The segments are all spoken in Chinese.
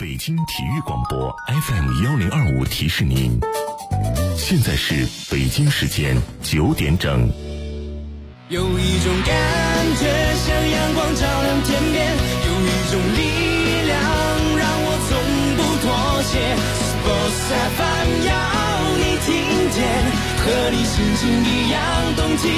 北京体育广播 FM1025提示您，现在是北京时间9点整。 有一种感觉像阳光照亮天边，有一种力量让我从不妥协。Sports FM 要你听见，和你心情一样动起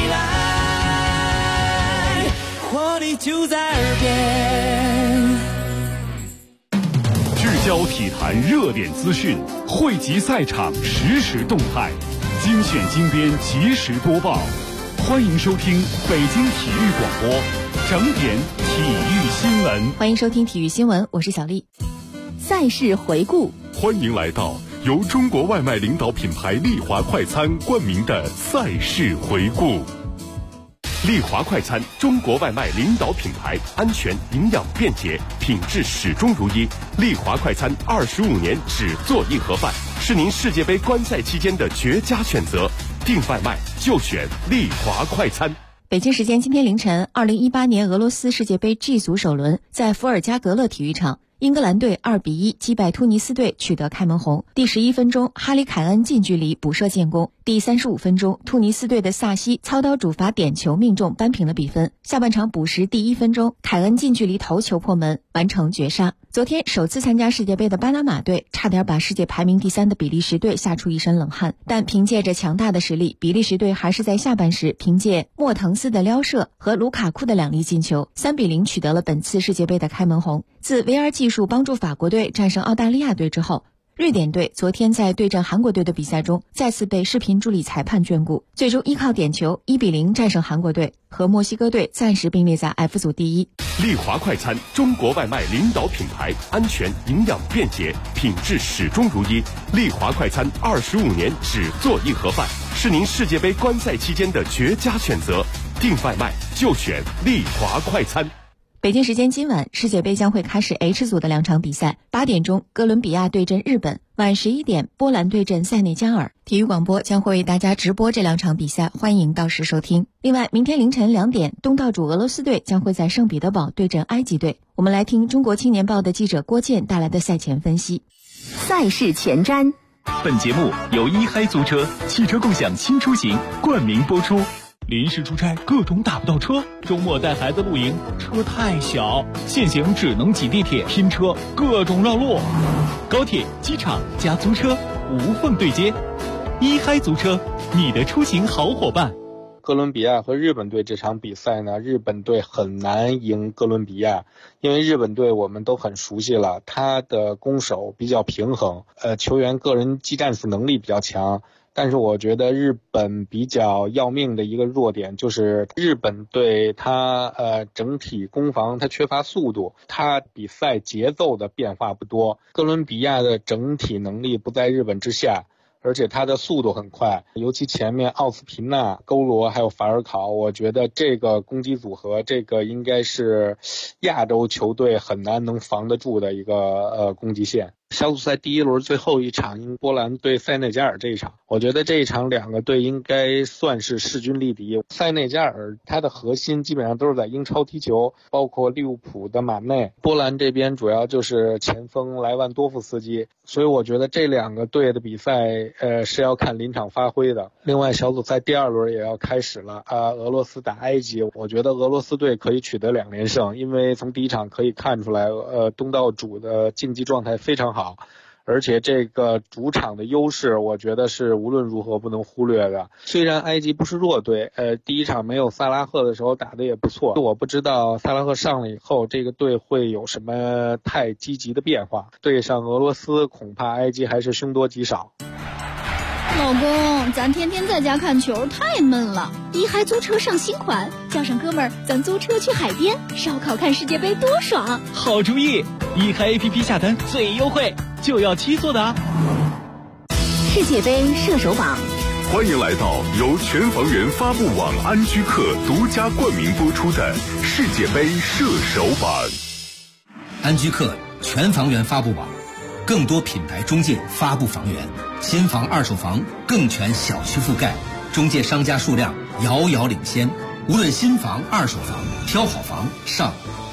来，活力就在耳边。 聚焦体坛热点资讯，汇集赛场实时动态，精选精编及时播报。欢迎收听北京体育广播整点体育新闻。 欢迎收听体育新闻，我是小丽。赛事回顾， 欢迎来到由中国外卖领导品牌丽华快餐冠名的赛事回顾。丽华快餐，中国外卖领导品牌，安全、营养、便捷，品质始终如一。丽华快餐25年只做一盒饭，是您世界杯观赛期间的绝佳选择。订外卖就选丽华快餐。 北京时间今天凌晨，2018年俄罗斯世界杯 G 组首轮在伏尔加格勒体育场，英格兰队2-1击败突尼斯队，取得开门红。第11分钟，哈里凯恩近距离补射建功。第35分钟，突尼斯队的萨西操刀主罚点球命中，扳平了比分。下半场补时第1分钟，凯恩近距离头球破门，完成绝杀。昨天首次参加世界杯的巴拿马队差点把世界排名第3的比利时队吓出一身冷汗，但凭借着强大的实力，比利时队还是在下半时凭借莫腾斯的撩射和卢卡库的2粒进球，3-0取得了本次世界杯的开门红。自 VR 技术帮助法国队战胜澳大利亚队之后，瑞典队昨天在对阵韩国队的比赛中再次被视频助理裁判眷顾，最终依靠点球1-0战胜韩国队，和墨西哥队暂时并列在 F 组第一。 丽华快餐，中国外卖领导品牌，安全、营养、便捷，品质始终如一。丽华快餐25年只做一盒饭，是您世界杯观赛期间的绝佳选择。订外卖就选丽华快餐。 北京时间今晚，世界杯将会开始 H 组的2场比赛。8点钟，哥伦比亚对阵日本；晚11点，波兰对阵塞内加尔。体育广播将会为大家直播这2场比赛，欢迎到时收听。另外，明天凌晨2点，东道主俄罗斯队将会在圣彼得堡对阵埃及队。我们来听中国青年报的记者郭健带来的赛前分析。 赛事前瞻。 本节目由一嗨租车汽车共享新出行冠名播出。临时出差各种打不到车，周末带孩子露营车太小，现行只能挤地铁拼车，各种绕路。高铁、机场加租车无缝对接，一嗨租车，你的出行好伙伴。 哥伦比亚和日本队这场比赛呢，日本队很难赢哥伦比亚，因为日本队我们都很熟悉了，他的攻守比较平衡，球员个人技战术能力比较强。但是我觉得日本比较要命的一个弱点就是日本队它整体攻防它缺乏速度，它比赛节奏的变化不多。哥伦比亚的整体能力不在日本之下，而且它的速度很快，尤其前面奥斯皮纳、勾罗还有法尔考，我觉得这个攻击组合，这个应该是亚洲球队很难能防得住的一个攻击线。小组赛第1轮最后一场，波兰对塞内加尔这一场，我觉得这一场2个队应该算是势均力敌。塞内加尔它的核心基本上都是在英超踢球，包括利物浦的马内，波兰这边主要就是前锋莱万多夫斯基，所以我觉得这2个队的比赛是要看临场发挥的。另外小组赛第2轮也要开始了，俄罗斯打埃及，我觉得俄罗斯队可以取得2连胜，因为从第1场可以看出来东道主的竞技状态非常好，而且这个主场的优势我觉得是无论如何不能忽略的。虽然埃及不是弱队，第1场没有萨拉赫的时候打得也不错，我不知道萨拉赫上了以后这个队会有什么太积极的变化，对上俄罗斯恐怕埃及还是凶多吉少。 老公，咱天天在家看球太闷了，一嗨租车上新款，叫上哥们儿咱租车去海边烧烤看世界杯多爽。 好主意，一嗨 APP 下单最优惠，就要7座的啊。 世界杯射手榜， 欢迎来到由全房源发布网安居客独家冠名播出的世界杯射手榜。 安居客全房源发布网，更多品牌中介发布房源，新房二手房更全小区覆盖，中介商家数量遥遥领先，无论新房二手房，挑好房上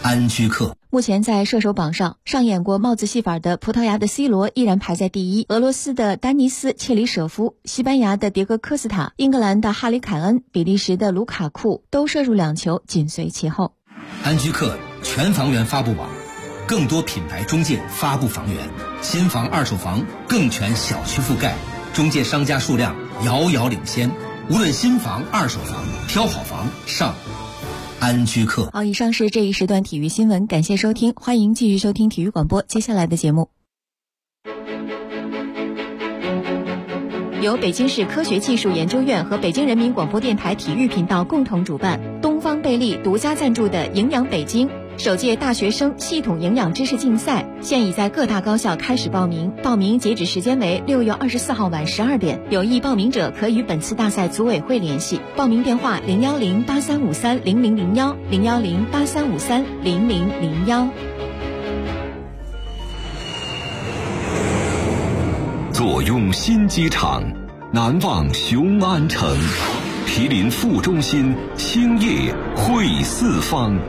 安居客。 目前在射手榜上，上演过帽子戏法的葡萄牙的 C 罗依然排在第一，俄罗斯的丹尼斯·切里舍夫、西班牙的迭戈·科斯塔、英格兰的哈里·凯恩、比利时的卢卡库都射入2球，紧随其后。 安居客全房源发布网，更多品牌中介发布房源，新房二手房更全小区覆盖，中介商家数量遥遥领先。无论新房二手房，挑好房上安居客。 好，以上是这一时段体育新闻，感谢收听，欢迎继续收听体育广播接下来的节目。由北京市科学技术研究院和北京人民广播电台体育频道共同主办，东方贝利独家赞助的营养北京首届大学生系统营养知识竞赛现已在各大高校开始报名，报名截止时间为6月24号晚12点，有意报名者可与本次大赛组委会联系，报名电话01083530001 01083530001。 坐拥新机场，难忘雄安城，毗邻副中心，兴业汇四方。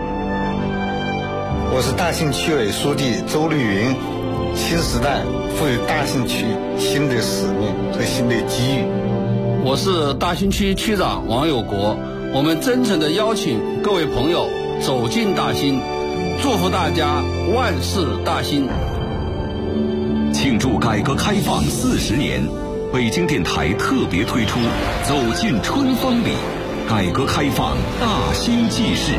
我是大兴区委书记周绿云，新时代赋予大兴区新的使命和新的机遇。 我是大兴区区长王有国，我们真诚地邀请各位朋友走进大兴，祝福大家万事大兴。 庆祝改革开放40年，北京电台特别推出走进春风里，改革开放大兴纪事。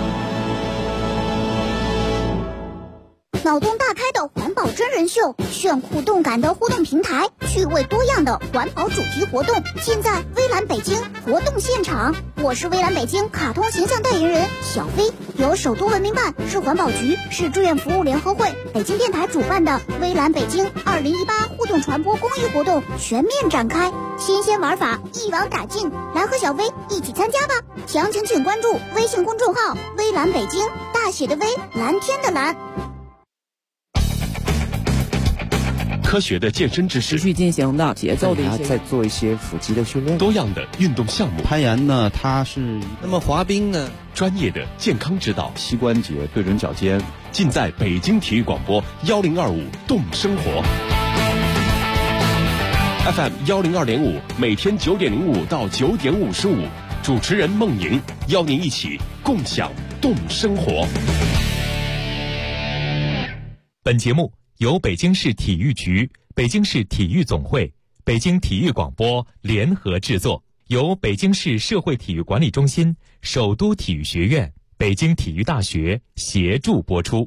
脑洞大开的环保真人秀，炫酷动感的互动平台，趣味多样的环保主题活动，尽在微蓝北京活动现场。我是微蓝北京卡通形象代言人小飞，由首都文明办、市环保局、市志愿服务联合会、北京电台主办的微蓝北京2018互动传播公益活动全面展开，新鲜玩法一网打尽，来和小飞一起参加吧！详情请关注微信公众号微蓝北京，大写的微，蓝天的蓝。 科学的健身知识， 持续进行的节奏的一些，再做一些腹肌的训练， 多样的运动项目。 攀岩呢，它是那么滑冰呢， 专业的健康指导， 膝关节对准脚尖， 尽在北京体育广播1025动生活 FM 102.5，每天9点05到9点55，主持人孟莹邀您一起共享动生活。 本节目由北京市体育局、北京市体育总会、北京体育广播联合制作，由北京市社会体育管理中心、首都体育学院、北京体育大学协助播出。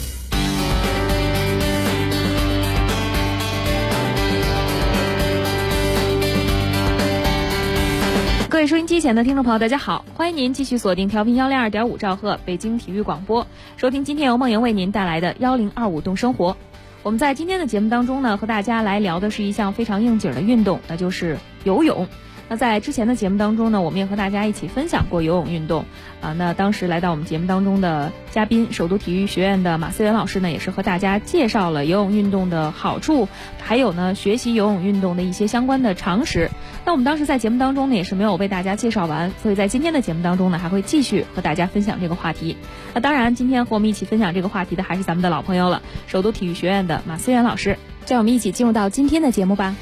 各位收音机前的听众朋友，大家好，欢迎您继续锁定调频102.5兆赫北京体育广播，收听今天由孟莹为您带来的1025动生活。我们在今天的节目当中呢，和大家来聊的是一项非常应景的运动，那就是游泳。那在之前的节目当中呢，我们也和大家一起分享过游泳运动那当时来到我们节目当中的嘉宾，首都体育学院的马思源老师呢，也是和大家介绍了游泳运动的好处，还有呢学习游泳运动的一些相关的常识。那我们当时在节目当中呢，也是没有为大家介绍完，所以在今天的节目当中呢，还会继续和大家分享这个话题。那当然，今天和我们一起分享这个话题的还是咱们的老朋友了，首都体育学院的马思源老师。让我们一起进入到今天的节目吧。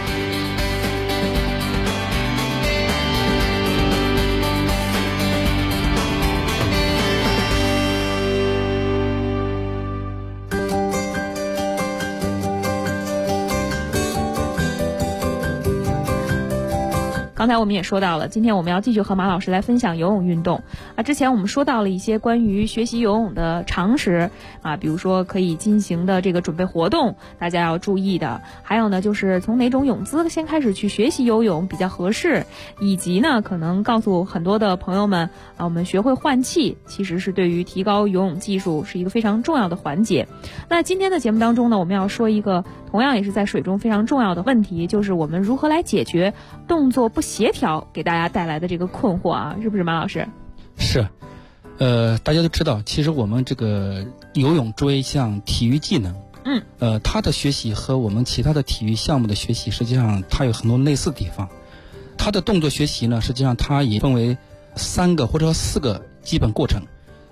刚才我们也说到了，今天我们要继续和马老师来分享游泳运动之前我们说到了一些关于学习游泳的常识比如说可以进行的这个准备活动大家要注意的，还有呢就是从哪种泳姿先开始去学习游泳比较合适，以及呢可能告诉很多的朋友们我们学会换气其实是对于提高游泳技术是一个非常重要的环节。那今天的节目当中呢，我们要说一个同样也是在水中非常重要的问题，就是我们如何来解决动作不协调给大家带来的这个困惑是不是马老师？ 是，大家都知道，其实我们这个游泳作为一项体育技能，它的学习和我们其他的体育项目的学习，实际上它有很多类似的地方。它的动作学习呢，实际上它也分为3个或者说4个基本过程。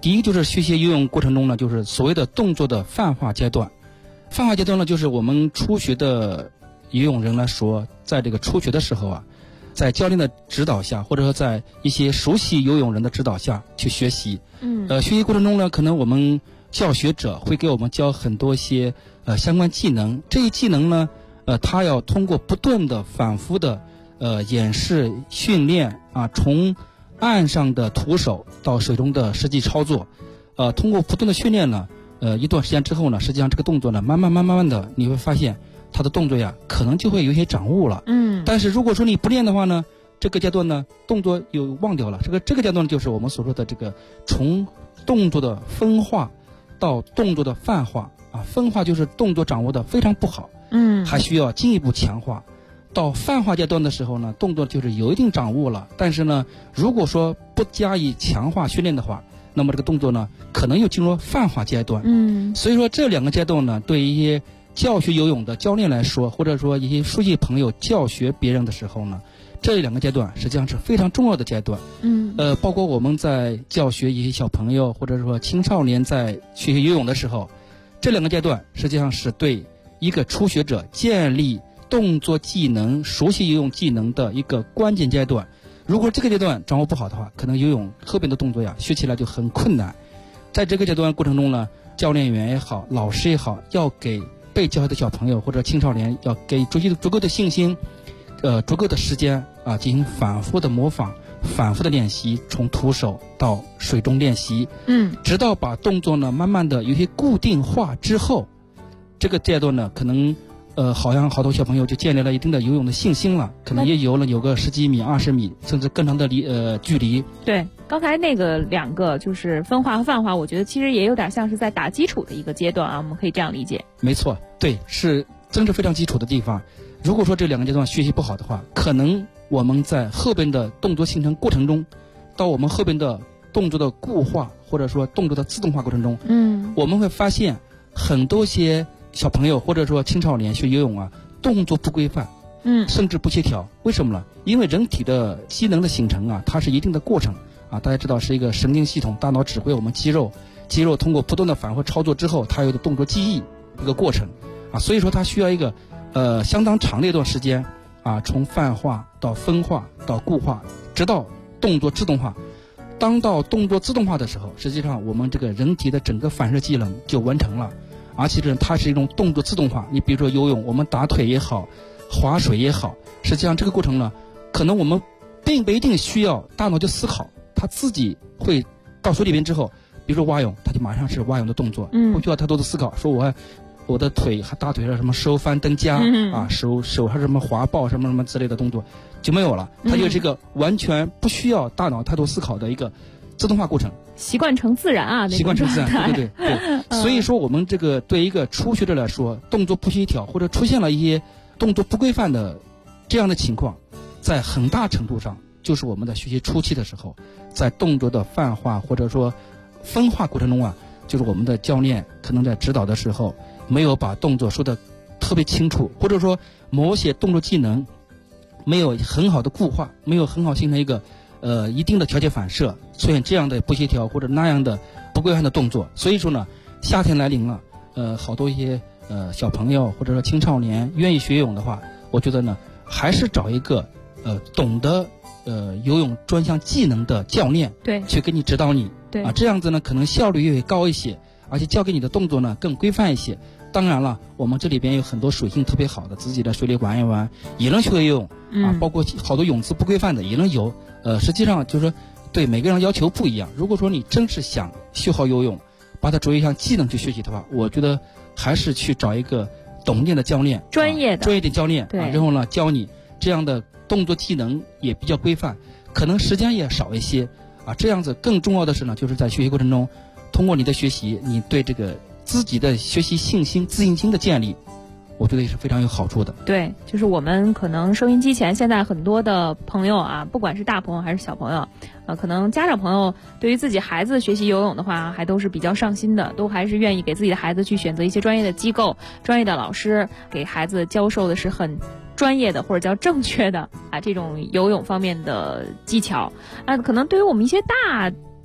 第一就是学习游泳过程中呢，就是所谓的动作的泛化阶段。泛化阶段呢，就是我们初学的游泳人来说，在这个初学的时候啊，在教练的指导下，或者说在一些熟悉游泳人的指导下去学习。学习过程中呢，可能我们教学者会给我们教很多一些相关技能。这些技能呢，他要通过不断的反复的演示训练啊，从岸上的徒手到水中的实际操作，通过不断的训练呢，一段时间之后呢，实际上这个动作呢，慢慢的，你会发现他的动作呀，可能就会有一些掌握了。但是如果说你不练的话呢，这个阶段呢，动作又忘掉了。这个阶段就是我们所说的这个从动作的分化到动作的泛化啊，分化就是动作掌握的非常不好，还需要进一步强化。到泛化阶段的时候呢，动作就是有一定掌握了，但是呢，如果说不加以强化训练的话，那么这个动作呢，可能又进入泛化阶段。所以说这两个阶段呢，对一些教学游泳的教练来说，或者说一些书记朋友教学别人的时候呢，这两个阶段实际上是非常重要的阶段。包括我们在教学一些小朋友或者说青少年在学习游泳的时候，这两个阶段实际上是对一个初学者建立动作技能、熟悉游泳技能的一个关键阶段。如果这个阶段掌握不好的话，可能游泳后边的动作呀学起来就很困难。在这个阶段过程中呢，教练员也好，老师也好，要给被教的小朋友或者青少年要给足够的信心，足够的时间啊，进行反复的模仿、反复的练习，从徒手到水中练习，直到把动作呢慢慢的有些固定化之后，这个阶段呢可能好像好多小朋友就建立了一定的游泳的信心了，可能也有个10几米、20米，甚至更长的距离。 对，刚才那个两个就是分化和泛化，我觉得其实也有点像是在打基础的一个阶段啊，我们可以这样理解。 没错，对，真是非常基础的地方。如果说这两个阶段学习不好的话，可能我们在后边的动作形成过程中，到我们后边的动作的固化或者说动作的自动化过程中，我们会发现很多些小朋友或者说青少年学游泳啊，动作不规范，甚至不协调。为什么呢？因为人体的机能的形成啊，它是一定的过程啊。大家知道是一个神经系统，大脑指挥我们肌肉通过不断的反复操作之后，它有的动作记忆一个过程啊，所以说它需要一个相当长的一段时间啊，从泛化到分化到固化，直到动作自动化。当到动作自动化的时候，实际上我们这个人体的整个反射机能就完成了。而且它是一种动作自动化。你比如说游泳，我们打腿也好，划水也好，实际上这个过程呢，可能我们并不一定需要大脑去思考，它自己会到水里边之后，比如说蛙泳，它就马上是蛙泳的动作，不需要太多的思考，说我的腿还大腿上什么收翻蹬夹啊，手还是什么滑抱什么之类的动作就没有了，它就是一个完全不需要大脑太多思考的一个自动化过程。 习惯成自然啊， 习惯成自然，对。所以说我们这个对一个初学者来说，动作不协调或者出现了一些动作不规范的这样的情况，在很大程度上就是我们在学习初期的时候，在动作的泛化或者说分化过程中啊，就是我们的教练可能在指导的时候没有把动作说的特别清楚，或者说某些动作技能没有很好的固化，没有很好形成一个一定的条件反射，出现这样的不协调或者那样的不规范的动作。所以说呢，夏天来临了，好多一些小朋友或者说青少年愿意学游泳的话，我觉得呢，还是找一个懂得游泳专项技能的教练， 对， 去给你指导你， 对啊，这样子呢可能效率也会高一些，而且教给你的动作呢更规范一些。当然了，我们这里边有很多水性特别好的，自己在水里玩一玩也能学会游泳啊，包括好多泳姿不规范的也能游。实际上就是说对每个人要求不一样。如果说你真是想学好游泳，把它作为一项技能去学习的话，我觉得还是去找一个懂一点的教练， 专业的教练，对，然后呢教你这样的动作技能也比较规范，可能时间也少一些啊。这样子更重要的是呢，就是在学习过程中，通过你的学习，你对这个自己的学习信心、自信心的建立，我觉得也是非常有好处的。 对，就是我们可能收音机前现在很多的朋友啊，不管是大朋友还是小朋友，可能家长朋友对于自己孩子学习游泳的话，还都是比较上心的，都还是愿意给自己的孩子去选择一些专业的机构、专业的老师，给孩子教授的是很专业的或者叫正确的啊这种游泳方面的技巧啊。可能对于我们一些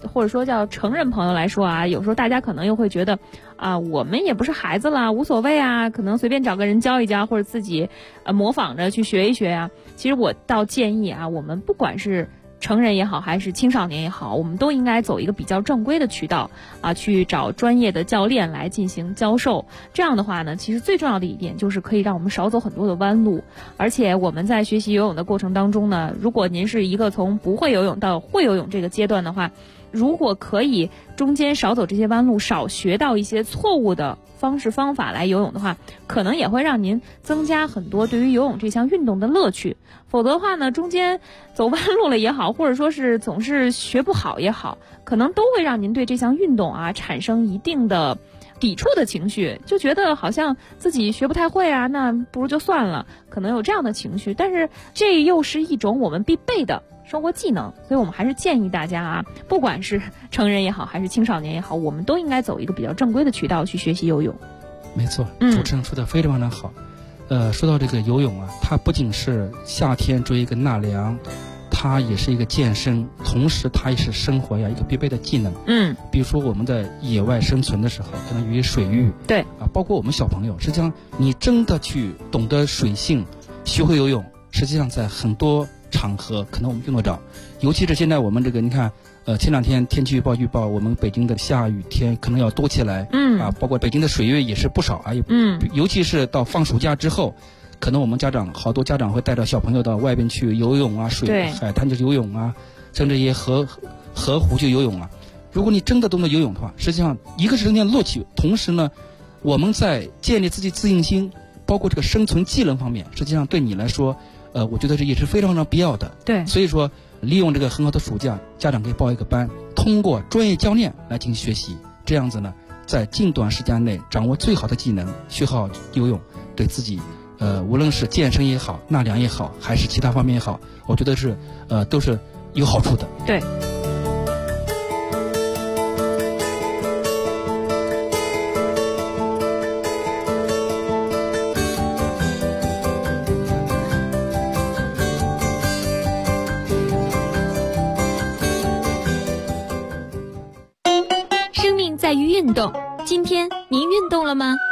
或者说叫成人朋友来说啊，有时候大家可能又会觉得啊，我们也不是孩子了，无所谓啊，可能随便找个人教一教，或者自己模仿着去学一学啊。其实我倒建议啊，我们不管是成人也好，还是青少年也好，我们都应该走一个比较正规的渠道啊，去找专业的教练来进行教授。这样的话呢，其实最重要的一点就是可以让我们少走很多的弯路。而且我们在学习游泳的过程当中呢，如果您是一个从不会游泳到会游泳这个阶段的话，如果可以中间少走这些弯路，少学到一些错误的方式方法来游泳的话，可能也会让您增加很多对于游泳这项运动的乐趣。否则的话呢，中间走弯路了也好，或者说是总是学不好也好，可能都会让您对这项运动啊产生一定的抵触的情绪，就觉得好像自己学不太会啊，那不如就算了，可能有这样的情绪。但是这又是一种我们必备的生活技能，所以我们还是建议大家啊，不管是成人也好，还是青少年也好，我们都应该走一个比较正规的渠道去学习游泳。 没错，主持人说的非常的好。说到这个游泳啊，它不仅是夏天作为一个纳凉，它也是一个健身，同时它也是生活呀一个必备的技能。比如说我们在野外生存的时候，可能由于水域， 对啊，包括我们小朋友，实际上你真的去懂得水性，学会游泳，实际上在很多场合可能我们用得着。尤其是现在我们这个，你看，前两天天气预报，我们北京的下雨天可能要多起来，包括北京的水域也是不少啊，尤其是到放暑假之后，可能我们好多家长会带着小朋友到外边去游泳啊，海滩就是游泳啊，甚至也河湖去游泳啊。如果你真的懂得游泳的话，实际上一个是增加乐趣，同时呢，我们在建立自己自信心，包括这个生存技能方面，实际上对你来说，我觉得这也是非常非常必要的。 对， 所以说利用这个很好的暑假，家长可以报一个班，通过专业教练来进行学习，这样子呢，在近短时间内掌握最好的技能，学好游泳，对自己无论是健身也好，纳凉也好，还是其他方面也好，我觉得是都是有好处的。 对。 在于运动，今天您运动了吗？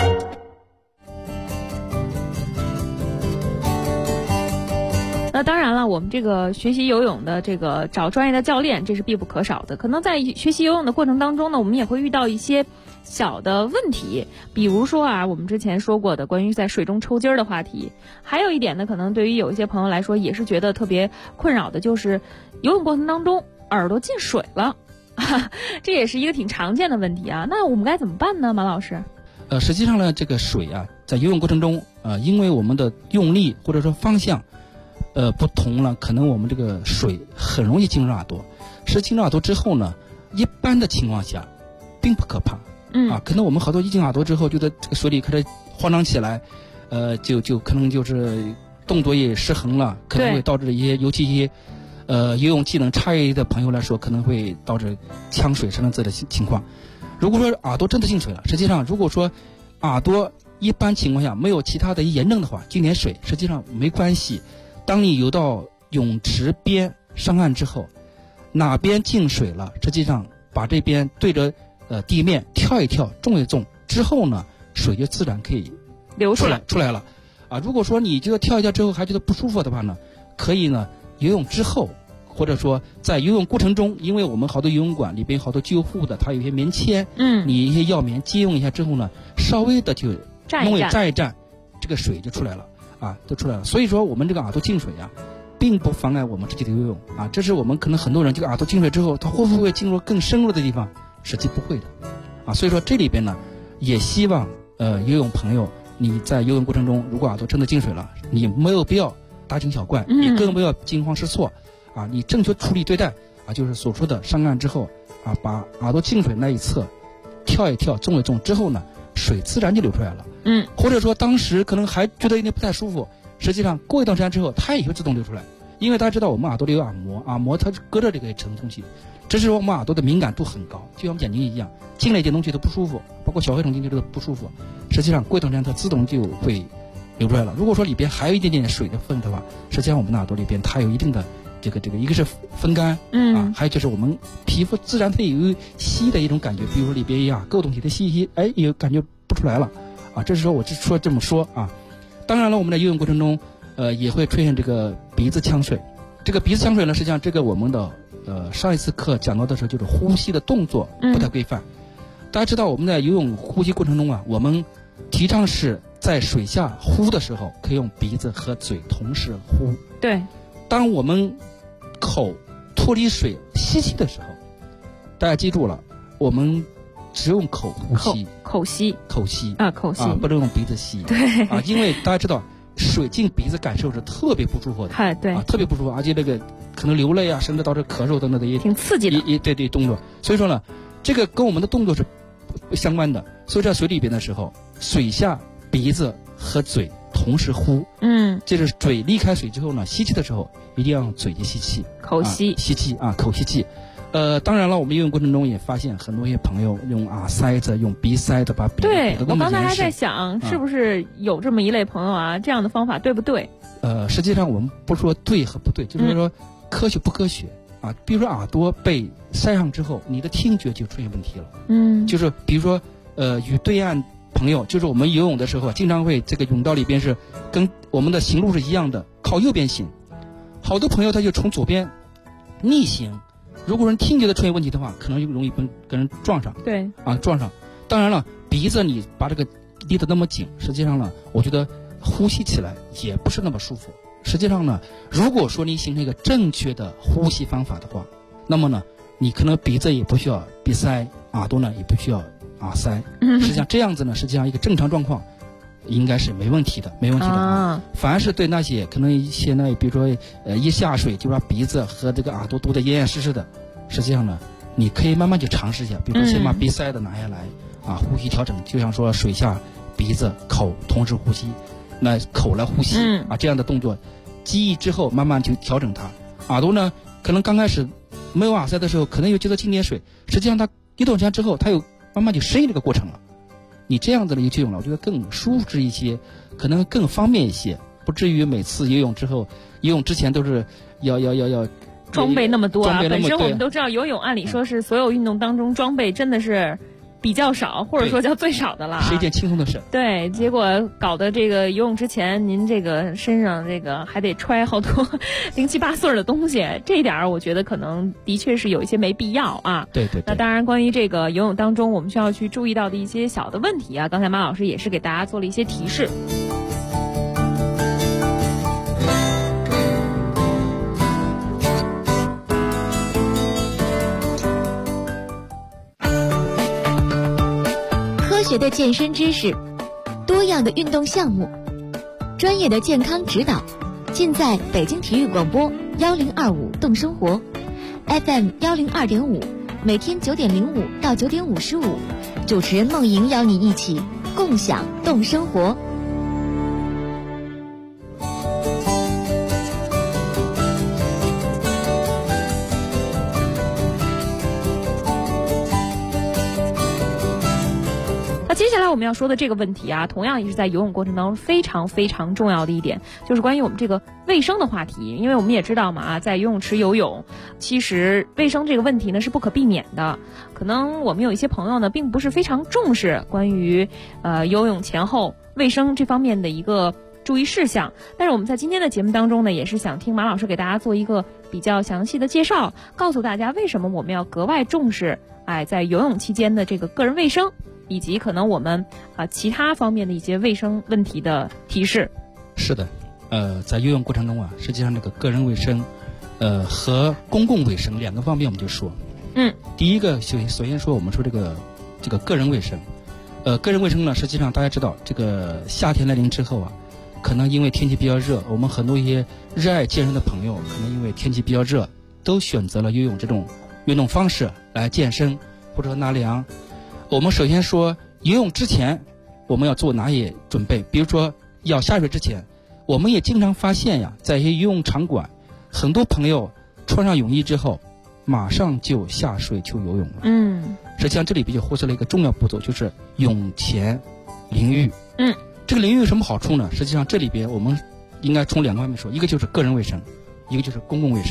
那当然了，我们这个学习游泳的这个找专业的教练，这是必不可少的。可能在学习游泳的过程当中呢，我们也会遇到一些小的问题，比如说啊，我们之前说过的关于在水中抽筋儿的话题。还有一点呢，可能对于有一些朋友来说也是觉得特别困扰的，就是游泳过程当中耳朵进水了。这也是一个挺常见的问题啊，那我们该怎么办呢，马老师？ 实际上呢，这个水啊，在游泳过程中，因为我们的用力或者说方向，不同了，可能我们这个水很容易进入耳朵。进入耳朵之后呢，一般的情况下，并不可怕。可能我们好多一进耳朵之后，就在这个水里开始慌张起来，就可能就是动作也失衡了，可能会导致尤其一些。游泳技能差异的朋友来说，可能会导致呛水生这的情况。如果说耳朵真的进水了，实际上如果说耳朵一般情况下没有其他的炎症的话，进点水实际上没关系。当你游到泳池边上岸之后，哪边进水了，实际上把这边对着地面跳一跳，重一重之后呢，水就自然可以流出来了。如果说你觉得跳一跳之后还觉得不舒服的话呢，可以呢。游泳之后，或者说在游泳过程中，因为我们好多游泳馆里边好多救护的，它有一些棉签，你一些药棉借用一下之后呢，稍微的就用力蘸一蘸，这个水就出来了就出来了。所以说我们这个耳朵进水啊，并不妨碍我们自己的游泳这是我们可能很多人这个耳朵进水之后，它会不会进入更深入的地方？实际不会的所以说这里边呢，也希望游泳朋友你在游泳过程中，如果耳朵真的进水了，你没有必要大惊小怪，也更不要惊慌失措你正确处理对待就是所说的上岸之后把耳朵进水那一侧跳一跳，重一重之后呢，水自然就流出来了。或者说当时可能还觉得有点不太舒服，实际上过一段时间之后，它也会自动流出来。因为大家知道我们耳朵里有耳膜，耳膜它隔着这个层东西，这是我们耳朵的敏感度很高，就像我们眼睛一样，进了一点东西都不舒服，包括小黑虫进去都不舒服，实际上过一段时间它自动就会流出来了。如果说里边还有一点点水的分的话，实际上我们的耳朵里边它有一定的这个一个是风干，还有就是我们皮肤自然它有吸的一种感觉，比如说里边垢东西它吸一吸，也感觉不出来了，这时候我就说这么说啊。当然了，我们在游泳过程中，也会出现这个鼻子呛水。这个鼻子呛水呢，实际上这个我们的上一次课讲到的时候，就是呼吸的动作不太规范。大家知道我们在游泳呼吸过程中啊，我们提倡是在水下呼的时候，可以用鼻子和嘴同时呼。 对。 当我们口脱离水吸气的时候，大家记住了，我们只用口呼吸， 口吸， 不能用鼻子吸。 对。 因为大家知道，水进鼻子感受是特别不舒服的。 对。 特别不舒服，而且那个可能流泪啊，甚至导致咳嗽等等的也挺刺激的。 对动作。所以说呢，这个跟我们的动作是相关的。所以在水里边的时候，水下鼻子和嘴同时呼，就是嘴离开水之后呢，吸气的时候一定要用嘴去吸气， 口吸， 吸气口吸气。当然了，我们游泳过程中也发现很多些朋友用塞子、用鼻塞子把鼻子对， 我刚才还在想，是不是有这么一类朋友啊？这样的方法对不对？ 实际上我们不说对和不对，就是说科学不科学啊。比如说耳朵被塞上之后，你的听觉就出现问题了。就是比如说与对岸朋友，就是我们游泳的时候经常会这个泳道里边是跟我们的行路是一样的，靠右边行。好多朋友他就从左边逆行。如果人听觉的出现问题的话，可能就容易跟人撞上。 对， 撞上。当然了，鼻子你把这个离得那么紧，实际上呢，我觉得呼吸起来也不是那么舒服。实际上呢，如果说你形成一个正确的呼吸方法的话，那么呢，你可能鼻子也不需要鼻塞，耳朵呢也不需要耳塞。实际上这样子呢，实际上一个正常状况应该是没问题的。反而是对那些可能一些呢，比如说一下水就把鼻子和这个耳朵堵得严严实实的，实际上呢，你可以慢慢去尝试一下，比如说先把鼻塞的拿下来，呼吸调整，就像说水下鼻子口同时呼吸，那口来呼吸这样的动作，记忆之后慢慢去调整它。耳朵呢，可能刚开始没有耳塞的时候，可能又觉得进点水，实际上它一段时间之后，它又慢慢就适应这个过程了。你这样子的去游泳了，我觉得更舒适一些，可能更方便一些，不至于每次游泳之前都是要装备那么多啊。本身我们都知道，游泳按理说是所有运动当中装备真的是比较少，或者说叫最少的了， 是一件轻松的事。 对，结果搞得这个游泳之前，您这个身上这个还得揣好多零七八碎的东西，这一点我觉得可能的确是有一些没必要啊。 对。 那当然，关于这个游泳当中我们需要去注意到的一些小的问题啊，刚才马老师也是给大家做了一些提示。 科学的健身知识，多样的运动项目，专业的健康指导，尽在北京体育广播1025动生活 FM 102.5，每天9点05到9点55，主持人梦莹邀你一起共享动生活。 接下来我们要说的这个问题啊，同样也是在游泳过程当中非常非常重要的一点，就是关于我们这个卫生的话题。因为我们也知道嘛，在游泳池游泳，其实卫生这个问题呢是不可避免的。可能我们有一些朋友呢，并不是非常重视关于游泳前后卫生这方面的一个注意事项。但是我们在今天的节目当中呢，也是想听马老师给大家做一个比较详细的介绍，告诉大家为什么我们要格外重视在游泳期间的这个个人卫生，以及可能我们其他方面的一些卫生问题的提示。 是的，在游泳过程中啊，实际上这个个人卫生和公共卫生两个方面我们就说。第一个首先说我们说这个个人卫生。个人卫生呢，实际上大家知道，这个夏天来临之后啊，可能因为天气比较热，我们很多一些热爱健身的朋友，可能因为天气比较热，都选择了游泳这种运动方式来健身或者纳凉。我们首先说游泳之前我们要做哪些准备，比如说要下水之前，我们也经常发现呀，在一些游泳场馆，很多朋友穿上泳衣之后马上就下水去游泳了。实际上这里比较忽视了一个重要步骤，就是泳前淋浴。这个淋浴有什么好处呢？实际上这里边我们应该从两个方面说，一个就是个人卫生，一个就是公共卫生。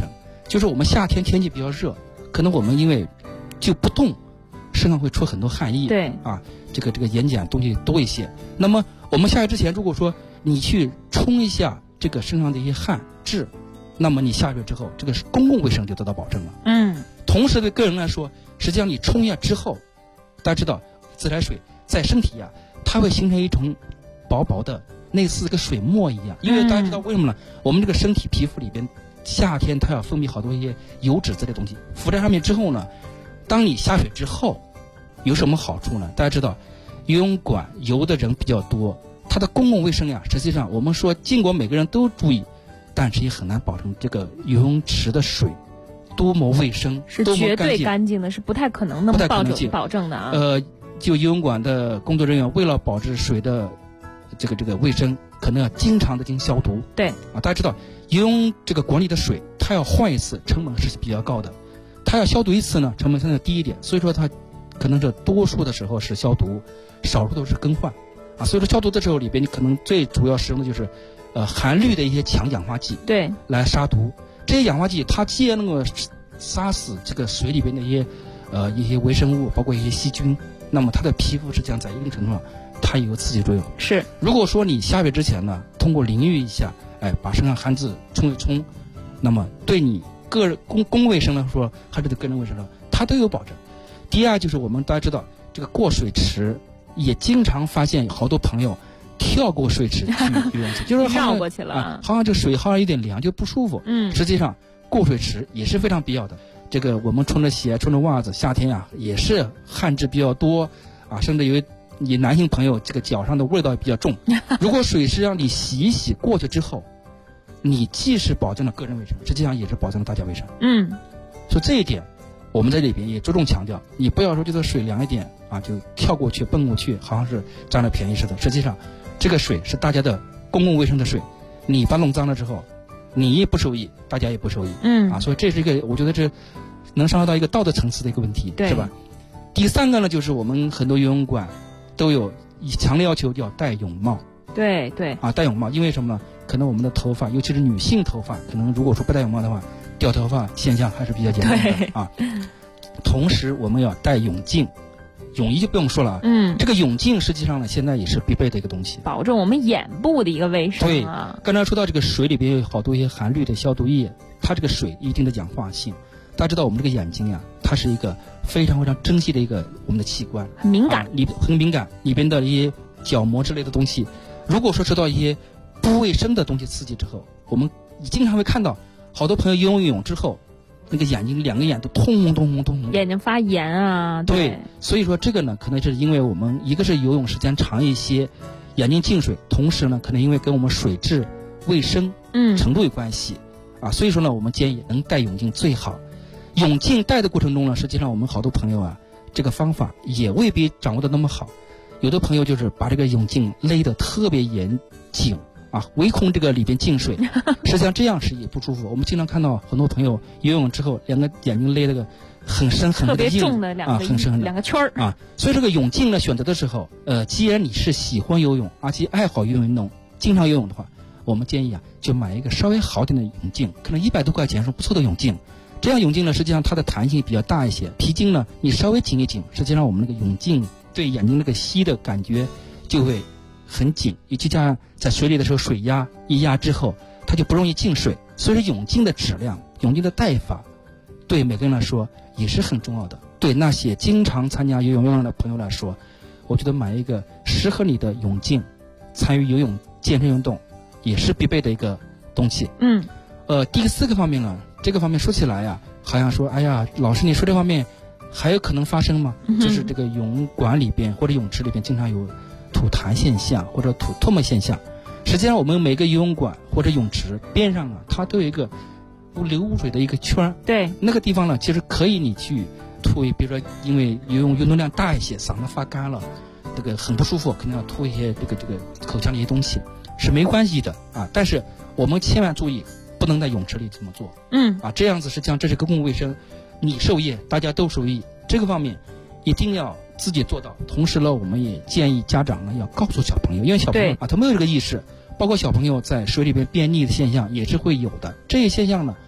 就是我们夏天天气比较热，可能我们因为就不动，身上会出很多汗液， 对啊，这个眼碱东西多一些。那么我们下雪之前，如果说你去冲一下这个身上的一些汗渍，那么你下雪之后，这个公共卫生就得到保证了。同时对个人来说，实际上你冲一下之后，大家知道自来水在身体啊，它会形成一种薄薄的类似个水沫一样，因为大家知道为什么呢？我们这个身体皮肤里边，夏天它要分泌好多一些油脂之类的东西，浮在上面之后呢，当你下雪之后，有什么好处呢？大家知道，游泳馆游的人比较多，它的公共卫生呀，实际上我们说尽管每个人都注意，但是也很难保证这个游泳池的水多么卫生， 是绝对干净的，是不太可能能保证的啊。 就游泳馆的工作人员为了保持水的这个卫生，可能要经常的进行消毒。 对啊，大家知道游泳这个馆里的水，它要换一次成本是比较高的，它要消毒一次呢，成本相对低一点，所以说它可能这多数的时候是消毒，少数都是更换啊。所以说消毒的时候里边，你可能最主要使用的就是含氯的一些强氧化剂， 对，来杀毒。这些氧化剂它既能够杀死这个水里边的一些微生物，包括一些细菌，那么它的皮肤实际上在一定程度上它有刺激作用。 是， 如果说你下雪之前呢，通过淋浴一下，把身上汗渍冲一冲，那么对你个人公卫生来说，还是对个人卫生呢，它都有保证。第二就是我们大家知道，这个过水池也经常发现好多朋友跳过水池去游泳池，就是绕过去了， 好像这水好像有点凉，就不舒服。实际上过水池也是非常必要的。这个我们穿着鞋穿着袜子，夏天啊也是汗渍比较多啊，甚至你男性朋友这个脚上的味道也比较重。如果水池让你洗一洗过去之后，你既是保证了个人卫生，实际上也是保证了大家卫生。所以这一点我们在里边也着重强调，你不要说觉得水凉一点啊就跳过去蹦过去，好像是占了便宜似的。实际上这个水是大家的公共卫生的水，你把弄脏了之后，你也不受益，大家也不受益。所以这是一个我觉得这能上升到一个道德层次的一个问题，是吧？第三个呢，就是我们很多游泳馆都有强烈要求要戴泳帽。 对啊， 戴泳帽，因为什么呢？可能我们的头发，尤其是女性头发，可能如果说不戴泳帽的话，掉头发现象还是比较严重的啊。同时我们要戴泳镜，泳衣就不用说了。这个泳镜实际上呢，现在也是必备的一个东西， 保证我们眼部的一个卫生啊。对，刚才说到这个水里边有好多一些含氯的消毒液，它这个水一定的氧化性。大家知道我们这个眼睛啊，它是一个非常非常珍惜的一个我们的器官， 很敏感， 很敏感，里边的一些角膜之类的东西，如果说受到一些不卫生的东西刺激之后，我们经常会看到好多朋友游泳之后，那个眼睛两个眼都通红， 眼睛发炎啊。 对，所以说这个呢，可能是因为我们一个是游泳时间长一些，眼睛进水，同时呢，可能因为跟我们水质卫生程度有关系啊，所以说呢，我们建议能戴泳镜最好。泳镜戴的过程中呢，实际上我们好多朋友啊，这个方法也未必掌握的那么好。有的朋友就是把这个泳镜勒得特别严紧啊，唯恐这个里边进水，实际上这样是也不舒服。我们经常看到很多朋友游泳之后，两个眼睛勒那个很深很特别重的两个圈儿啊。所以这个泳镜呢，选择的时候，既然你是喜欢游泳，而且爱好游泳运动，经常游泳的话，我们建议啊，就买一个稍微好点的泳镜，可能100多块钱是不错的泳镜。这样泳镜呢，实际上它的弹性比较大一些，皮筋呢你稍微紧一紧，实际上我们那个泳镜对眼睛那个吸的感觉就会很紧，尤其加上在水里的时候，水压一压之后，它就不容易进水。所以说泳镜的质量、泳镜的戴法，对每个人来说也是很重要的。对那些经常参加游泳运动的朋友来说，我觉得买一个适合你的泳镜，参与游泳健身运动也是必备的一个东西。第4个方面呢，这个方面说起来呀，好像说，哎呀，老师你说这方面还有可能发生吗？就是这个泳馆里边或者泳池里边经常有吐痰现象或者吐唾沫现象。实际上我们每个游泳馆或者泳池边上啊，它都有一个流污水的一个圈。 对， 那个地方呢，其实可以你去吐，比如说因为游泳运动量大一些，嗓子发干了，这个很不舒服，可能要吐一些这个口腔的一些东西，是没关系的啊。但是我们千万注意，不能在泳池里这么做。这样子实际上这是公共卫生，你受益，大家都受益，这个方面一定要自己做到。同时呢，我们也建议家长呢要告诉小朋友，因为小朋友啊他没有这个意识，包括小朋友在水里边便溺的现象也是会有的。这些现象呢，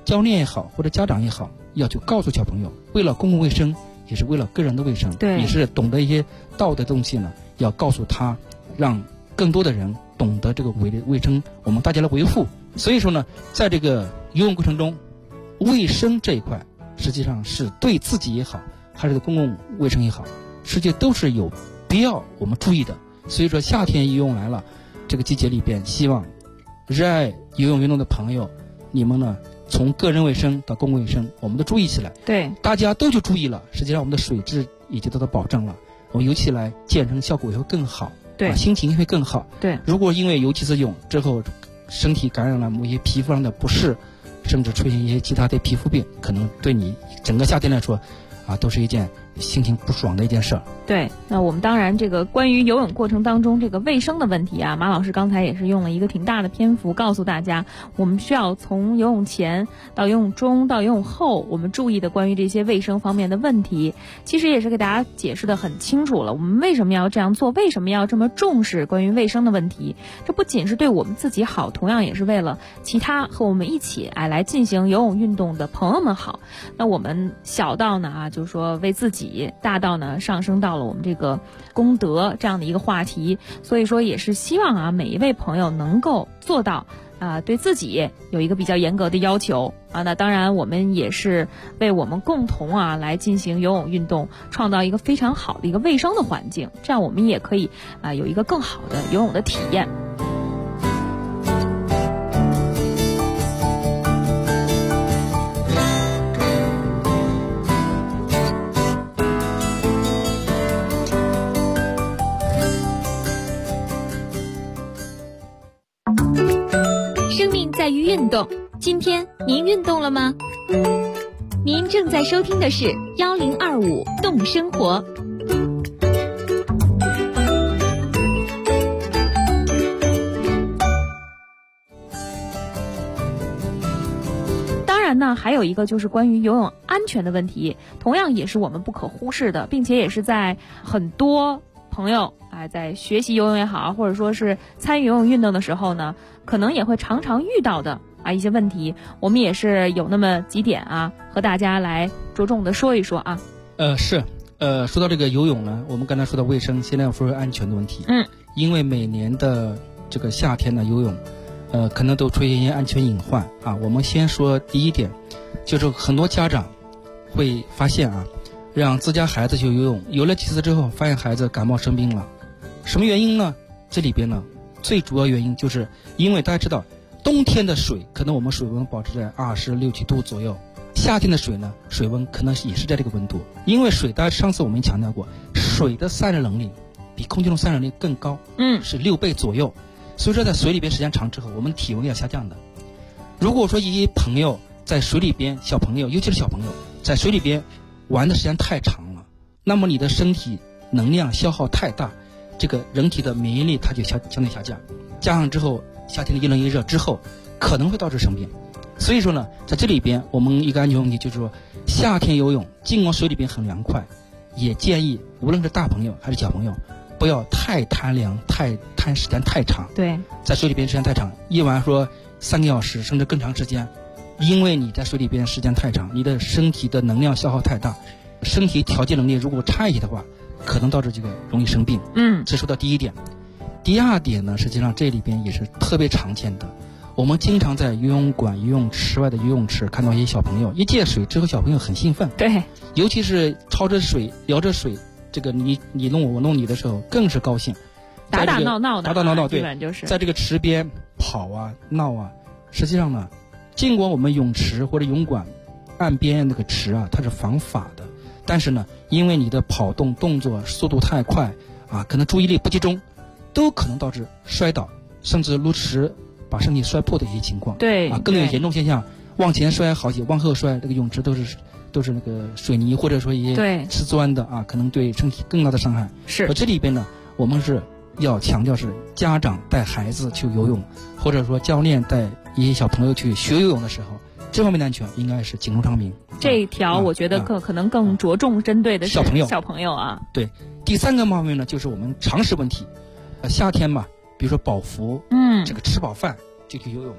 教练也好，或者家长也好，要去告诉小朋友，为了公共卫生，也是为了个人的卫生， 对， 也是懂得一些道德东西呢，要告诉他，让更多的人懂得这个卫生，我们大家来维护。所以说呢，在这个游泳过程中，卫生这一块实际上是对自己也好，还是对公共卫生也好，实际都是有必要我们注意的。所以说夏天游泳来了，这个季节里边，希望热爱游泳运动的朋友，你们呢从个人卫生到公共卫生，我们都注意起来。 对， 大家都去注意了，实际上我们的水质已经得到保证了，我们游起来健身效果也会更好， 对， 心情也会更好。 对， 如果因为游几次泳之后，身体感染了某些皮肤上的不适，甚至出现一些其他的皮肤病，可能对你整个夏天来说，都是一件心情不爽的一件事儿。 对，那我们当然这个关于游泳过程当中这个卫生的问题啊，马老师刚才也是用了一个挺大的篇幅告诉大家，我们需要从游泳前到游泳中到游泳后，我们注意的关于这些卫生方面的问题，其实也是给大家解释的很清楚了。我们为什么要这样做？为什么要这么重视关于卫生的问题？这不仅是对我们自己好，同样也是为了其他和我们一起来进行游泳运动的朋友们好。那我们小到呢就是说为自己，大到呢上升到了我们这个公德这样的一个话题，所以说也是希望每一位朋友能够做到对自己有一个比较严格的要求那当然我们也是为我们共同来进行游泳运动创造一个非常好的一个卫生的环境，这样我们也可以有一个更好的游泳的体验。 在于运动，今天您运动了吗？您正在收听的是1025动生活。 当然呢，还有一个就是关于游泳安全的问题，同样也是我们不可忽视的，并且也是在很多朋友在学习游泳也好，或者说是参与游泳运动的时候呢，可能也会常常遇到的一些问题，我们也是有那么几点和大家来着重的说一说说到这个游泳呢，我们刚才说到卫生，现在要说安全的问题。因为每年的这个夏天的游泳可能都出现一些安全隐患我们先说第一点，就是很多家长会发现让自家孩子去游泳，游了几次之后发现孩子感冒生病了，什么原因呢？这里边呢最主要原因就是因为大家知道冬天的水可能我们水温保持在26、7度左右，夏天的水呢水温可能也是在这个温度，因为水大家上次我们强调过，水的散热能力比空气中散热能力更高，是6倍左右，所以说在水里边时间长之后我们体温要下降的。如果说一些朋友在水里边，小朋友尤其是小朋友在水里边玩的时间太长了，那么你的身体能量消耗太大，这个人体的免疫力它就相对下降，加上之后夏天的一冷一热之后可能会导致生病。所以说呢，在这里边我们一个安全问题就是说，夏天游泳尽管水里边很凉快，也建议无论是大朋友还是小朋友不要太贪凉，贪时间太长。 对， 在水里边时间太长，一晚说3个小时甚至更长时间，因为你在水里边时间太长，你的身体的能量消耗太大，身体调节能力如果差一些的话，可能导致这个容易生病。这说到第一点。第二点呢，实际上这里边也是特别常见的，我们经常在游泳馆、游泳池外的游泳池看到一些小朋友一接水之后小朋友很兴奋， 对， 尤其是抄着水摇着水，这个你弄我弄你的时候更是高兴， 打打闹闹的， 对， 基本就是在这个池边跑闹实际上呢，尽管我们泳池或者泳馆岸边那个池它是防法的，但是呢，因为你的跑动动作速度太快可能注意力不集中，都可能导致摔倒，甚至入池把身体摔破的一些情况。 对更有严重现象，往前摔好些，往后摔，这个泳池都是那个水泥或者说一些瓷砖的可能对身体更大的伤害。 是， 这里边呢，我们是要强调是家长带孩子去游泳，或者说教练带一些小朋友去学游泳的时候，这方面的安全应该是警钟长鸣。 这一条我觉得可能更着重针对的是小朋友对，第三个方面呢，就是我们常识问题。夏天嘛，比如说饱腹，这个吃饱饭就去游泳，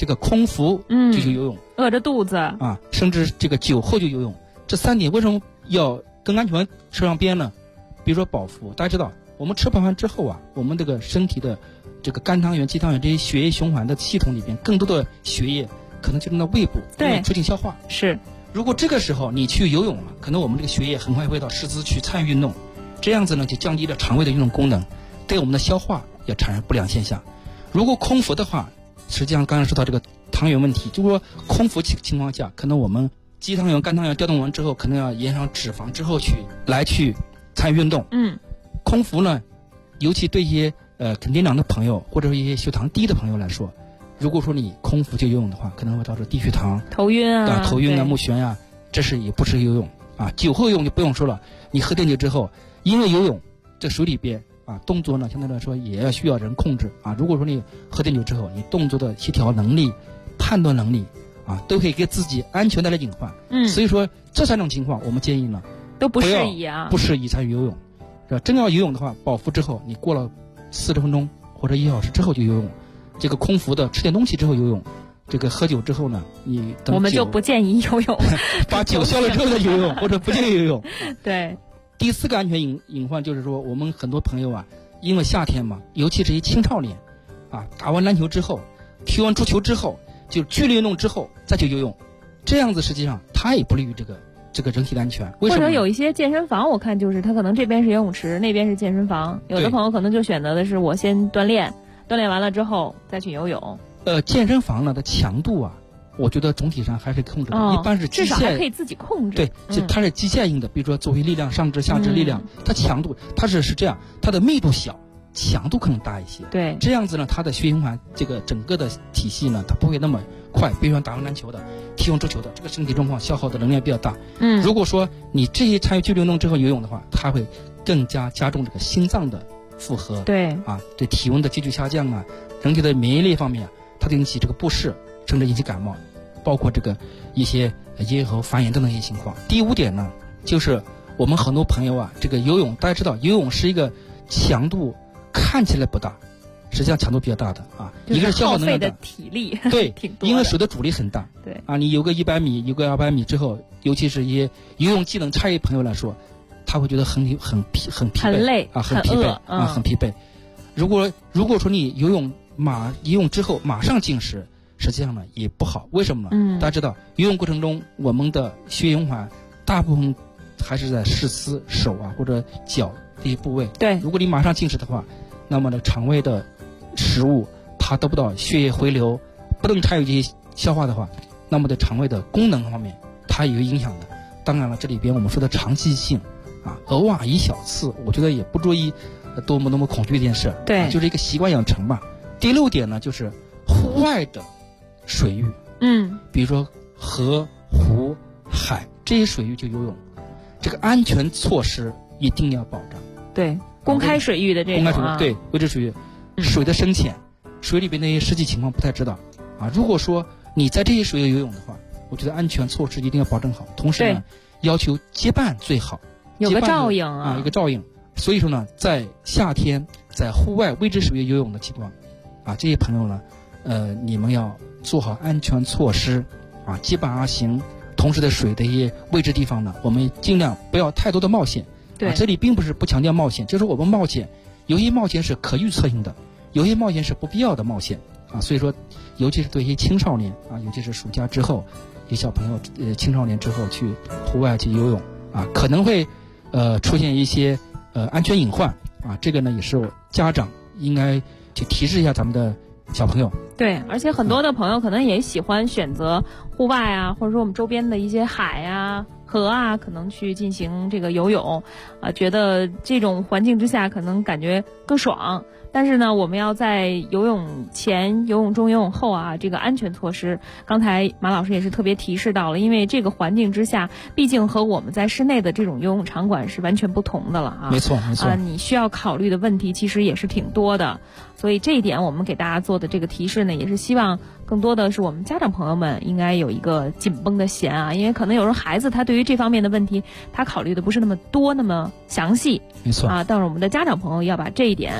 这个空腹就去游泳， 饿着肚子啊，甚至这个酒后就游泳，这3点为什么要更安全扯上边呢？比如说饱腹，大家知道我们吃饱饭之后啊，我们这个身体的这个肝糖原、肌糖原这些血液循环的系统里边，更多的血液可能就进到胃部， 对， 促进消化。 是， 如果这个时候你去游泳了，可能我们这个血液很快会到四肢去参与运动，这样子呢就降低了肠胃的运动功能，对我们的消化也产生不良现象。如果空腹的话，实际上刚才说到这个糖原问题，就是说空腹情况下，可能我们肌糖原、肝糖原调动完之后，可能要延上脂肪之后去参与运动。空腹呢，尤其对一些肯定长的朋友或者说一些血糖低的朋友来说，如果说你空腹就游泳的话，可能会导致低血糖、 头晕啊、 目眩啊，这是也不适合游泳啊。酒后游泳就不用说了，你喝点酒之后，因为游泳这水里边啊动作呢相对来说也要需要人控制啊。如果说你喝点酒之后，你动作的协调能力、判断能力啊，都可以给自己安全带来隐患。所以说这3种情况，我们建议呢都不适宜啊， 不适宜参与游泳。真要游泳的话，饱腹之后，你过了40分钟或者1小时之后就游泳。这个空腹的吃点东西之后游泳，这个喝酒之后呢，你等我们就不建议游泳， 把酒消了之后再游泳，或者不建议游泳。 对。 第4个安全隐患就是说，我们很多朋友啊，因为夏天嘛，尤其是一青少年啊，打完篮球之后，踢完足球之后，就剧烈运动之后再去游泳，这样子实际上它也不利于这个整体的安全。为什么？ 或者有一些健身房，我看就是它可能这边是游泳池，那边是健身房，有的朋友可能就选择的是我先锻炼完了之后再去游泳。 健身房呢的强度啊，我觉得总体上还是控制的，一般是机械， 至少还可以自己控制。 对，它是机械性的，比如说作为力量上肢、下肢力量，它强度它是这样，它的密度小，强度可能大一些。 对， 这样子呢，它的血循环这个整个的体系呢，它不会那么快。比如说打完篮球的、踢完足球的，这个身体状况消耗的能量比较大。如果说你这些参与剧烈运动之后游泳的话，它会更加重这个心脏的负荷。 对啊，对体温的急剧下降啊，整体的免疫力方面啊，它就引起这个不适，甚至引起感冒，包括这个一些咽喉发炎等等一些情况。第5点呢，就是我们很多朋友啊，这个游泳，大家知道游泳是一个强度看起来不大，实际上强度比较大的啊，一个是消耗能量大， 耗费的体力对， 挺多的， 因为水的阻力很大。 对啊，你游个100米，游个200米之后，尤其是一些游泳技能差异朋友来说，他会觉得很疲惫， 很累啊，很疲惫啊，很疲惫。如果说你游泳之后马上进食，实际上呢也不好。为什么呢？大家知道游泳过程中我们的血液循环大部分还是在四肢、手啊或者脚这些部位。 对， 如果你马上进食的话，那么呢肠胃的食物它得不到血液回流，不能参与这些消化的话，那么在肠胃的功能方面它也有影响的。当然了，这里边我们说的长期性啊，偶尔一小次，我觉得也不足以多么恐惧一件事。 对， 就是一个习惯养成嘛。第6点呢，就是户外的水域，比如说河、湖、海这些水域就游泳，这个安全措施一定要保障。 对，公开水域的这种公开水域，对，未知水域，水的深浅，水里边那些实际情况不太知道啊。如果说你在这些水域游泳的话，我觉得安全措施一定要保证好，同时呢，要求结伴最好， 有个照应啊， 有个照应。所以说呢，在夏天在户外未知水域游泳的情况啊，这些朋友呢，你们要做好安全措施啊，结伴而行。同时在水的一些未知地方呢，我们尽量不要太多的冒险。 对， 这里并不是不强调冒险，就是我们冒险，有些冒险是可预测性的，有些冒险是不必要的冒险啊。所以说，尤其是对一些青少年啊，尤其是暑假之后，有小朋友青少年之后去户外去游泳啊，可能会出现一些安全隐患啊。这个呢也是家长应该去提示一下咱们的小朋友。 对，而且很多的朋友可能也喜欢选择户外啊，或者说我们周边的一些海啊、河啊，可能去进行这个游泳啊，觉得这种环境之下可能感觉更爽。但是呢，我们要在游泳前、游泳中、游泳后啊，这个安全措施，刚才马老师也是特别提示到了，因为这个环境之下，毕竟和我们在室内的这种游泳场馆是完全不同的了啊。 没错，没错。 你需要考虑的问题其实也是挺多的，所以这一点我们给大家做的这个提示呢，也是希望更多的是我们家长朋友们应该有一个紧绷的弦啊，因为可能有时候孩子他对于这方面的问题，他考虑的不是那么多、那么详细。 没错啊，但是我们的家长朋友要把这一点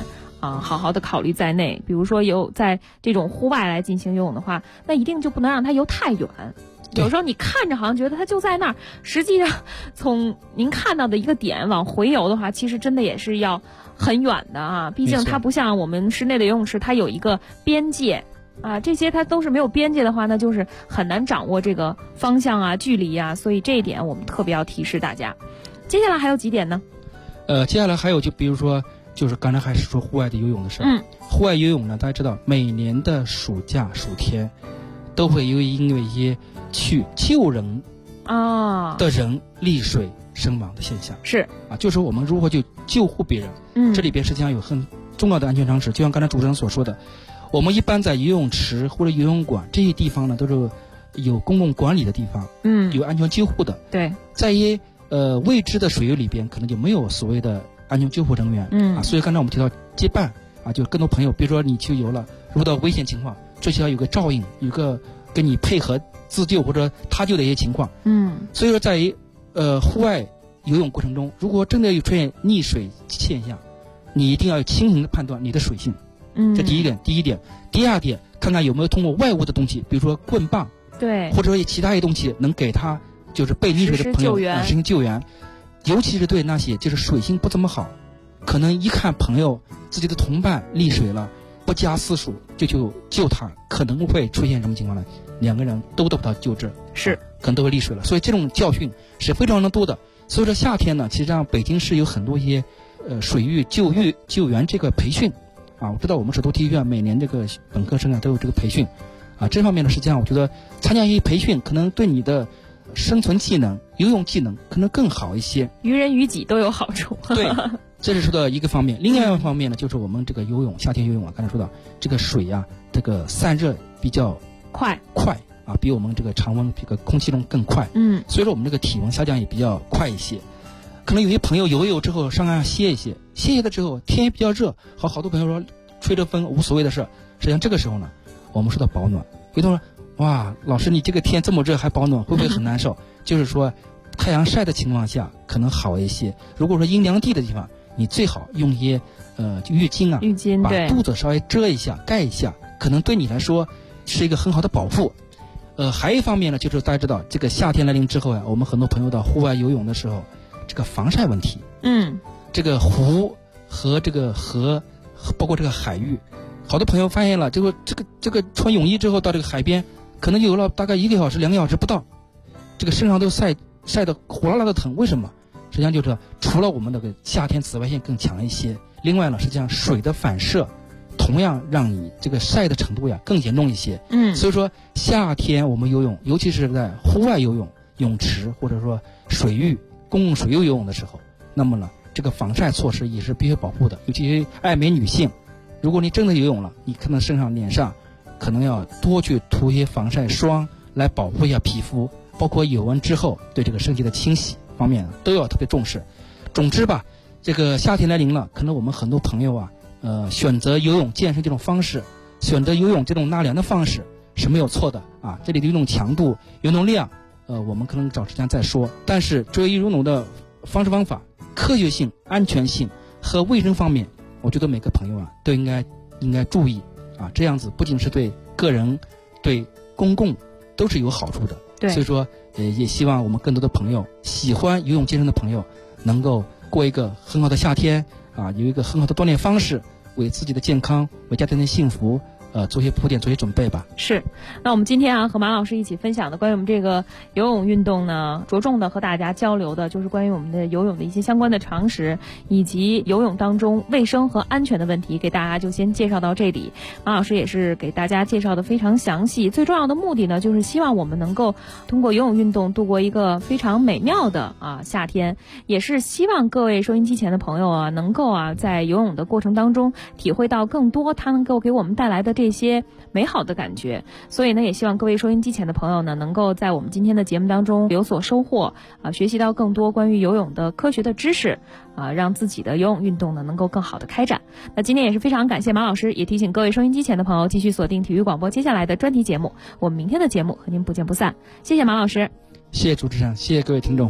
好好的考虑在内。比如说在这种户外来进行游泳的话，那一定就不能让它游太远。有时候你看着好像觉得它就在那儿，实际上从您看到的一个点往回游的话，其实真的也是要很远的啊。毕竟它不像我们室内的游泳池，它有一个边界啊，这些它都是没有边界的话，那就是很难掌握这个方向啊、距离啊，所以这一点我们特别要提示大家。接下来还有几点呢？ 接下来还有就比如说，就是刚才还是说户外的游泳的事儿。户外游泳呢，大家知道每年的暑假暑天都会因为一些去救人的人溺水身亡的现象。 是啊，就是我们如何去救护别人，这里边实际上有很重要的安全常识。就像刚才主持人所说的，我们一般在游泳池或者游泳馆这些地方呢，都是有公共管理的地方，有安全救护的。 对， 在一些未知的水域里边，可能就没有所谓的安全救护人员。所以刚才我们提到结伴啊，就更多朋友，比如说你去游了，遇到危险情况，最起码有个照应，有个跟你配合自救或者他救的一些情况。所以说在户外游泳过程中，如果真的有出现溺水现象，你一定要清醒的判断你的水性。这第一点。第二点，看看有没有通过外物的东西，比如说棍棒， 对， 或者说其他一些东西能给他就是被溺水的朋友实行救援。尤其是对那些就是水性不怎么好，可能一看朋友自己的同伴溺水了，不加思索就去救他，可能会出现什么情况呢？两个人都得不到救治， 是可能都会溺水了。所以这种教训是非常的多的。所以说夏天呢，其实上北京市有很多一些水域救援这个培训啊。我知道我们首都体育学院每年这个本科生啊都有这个培训啊。这方面呢，实际上我觉得参加一些培训，可能对你的生存技能、游泳技能可能更好一些， 于人于己都有好处。 对，这是说的一个方面。另外一个方面呢，就是我们这个游泳，夏天游泳啊，刚才说到这个水啊，这个散热比较快啊，比我们这个常温这个空气中更快。所以说我们这个体温下降也比较快一些。可能有些朋友游之后上岸歇一歇了之后，天也比较热，好多朋友说吹着风无所谓的事。实际上这个时候呢，我们说到保暖，有的人说哇，老师你这个天这么热还保暖，会不会很难受？就是说太阳晒的情况下可能好一些。如果说阴凉地的地方，你最好用一些浴巾啊，把肚子稍微遮一下盖一下，可能对你来说是一个很好的保护。还有一方面呢，就是大家知道这个夏天来临之后啊，我们很多朋友到户外游泳的时候，这个防晒问题，这个湖和这个河，包括这个海域，好多朋友发现了，这个穿泳衣之后到这个海边，可能游了大概1个小时、2个小时不到，这个身上都晒得火辣辣的疼。为什么？实际上就是除了我们那个夏天紫外线更强一些，另外呢，实际上水的反射同样让你这个晒的程度呀更严重一些。所以说夏天我们游泳，尤其是在户外游泳、泳池或者说水域、公共水域游泳的时候，那么呢，这个防晒措施也是必须保护的。尤其是爱美女性，如果你真的游泳了，你可能身上、脸上可能要多去涂一些防晒霜来保护一下皮肤，包括游完之后对这个身体的清洗方面都要特别重视。总之吧，这个夏天来临了，可能我们很多朋友啊，选择游泳健身这种方式，选择游泳这种纳凉的方式是没有错的啊。这里的运动强度、运动量，我们可能找时间再说。但是作为游泳的方式方法、科学性、安全性和卫生方面，我觉得每个朋友啊都应该注意啊。这样子不仅是对个人、对公共都是有好处的。 对， 所以说也希望我们更多的朋友，喜欢游泳健身的朋友，能够过一个很好的夏天啊，有一个很好的锻炼方式，为自己的健康、为家庭的幸福做些铺垫，做些准备吧。 是，那我们今天啊和马老师一起分享的关于我们这个游泳运动呢，着重的和大家交流的就是关于我们的游泳的一些相关的常识，以及游泳当中卫生和安全的问题，给大家就先介绍到这里。马老师也是给大家介绍的非常详细，最重要的目的呢，就是希望我们能够通过游泳运动度过一个非常美妙的夏天，也是希望各位收音机前的朋友啊，能够在游泳的过程当中体会到更多它能够给我们带来的这些美好的感觉。所以呢，也希望各位收音机前的朋友呢，能够在我们今天的节目当中有所收获学习到更多关于游泳的科学的知识让自己的游泳运动呢能够更好的开展。那今天也是非常感谢马老师，也提醒各位收音机前的朋友继续锁定体育广播接下来的专题节目，我们明天的节目和您不见不散。谢谢马老师， 谢谢主持人，谢谢各位听众。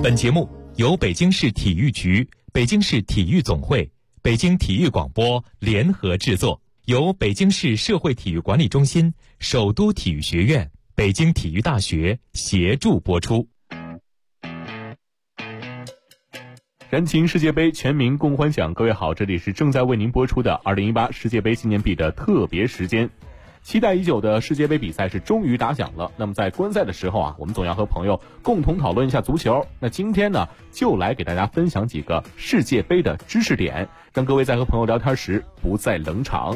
本节目由北京市体育局、北京市体育总会、北京体育广播联合制作，由北京市社会体育管理中心、首都体育学院、北京体育大学协助播出。 燃情世界杯，全民共欢享。各位好，这里是正在为您播出的2018世界杯纪念币的特别时间。期待已久的世界杯比赛是终于打响了。那么在观赛的时候啊，我们总要和朋友共同讨论一下足球。那今天呢，就来给大家分享几个世界杯的知识点，让各位在和朋友聊天时不再冷场。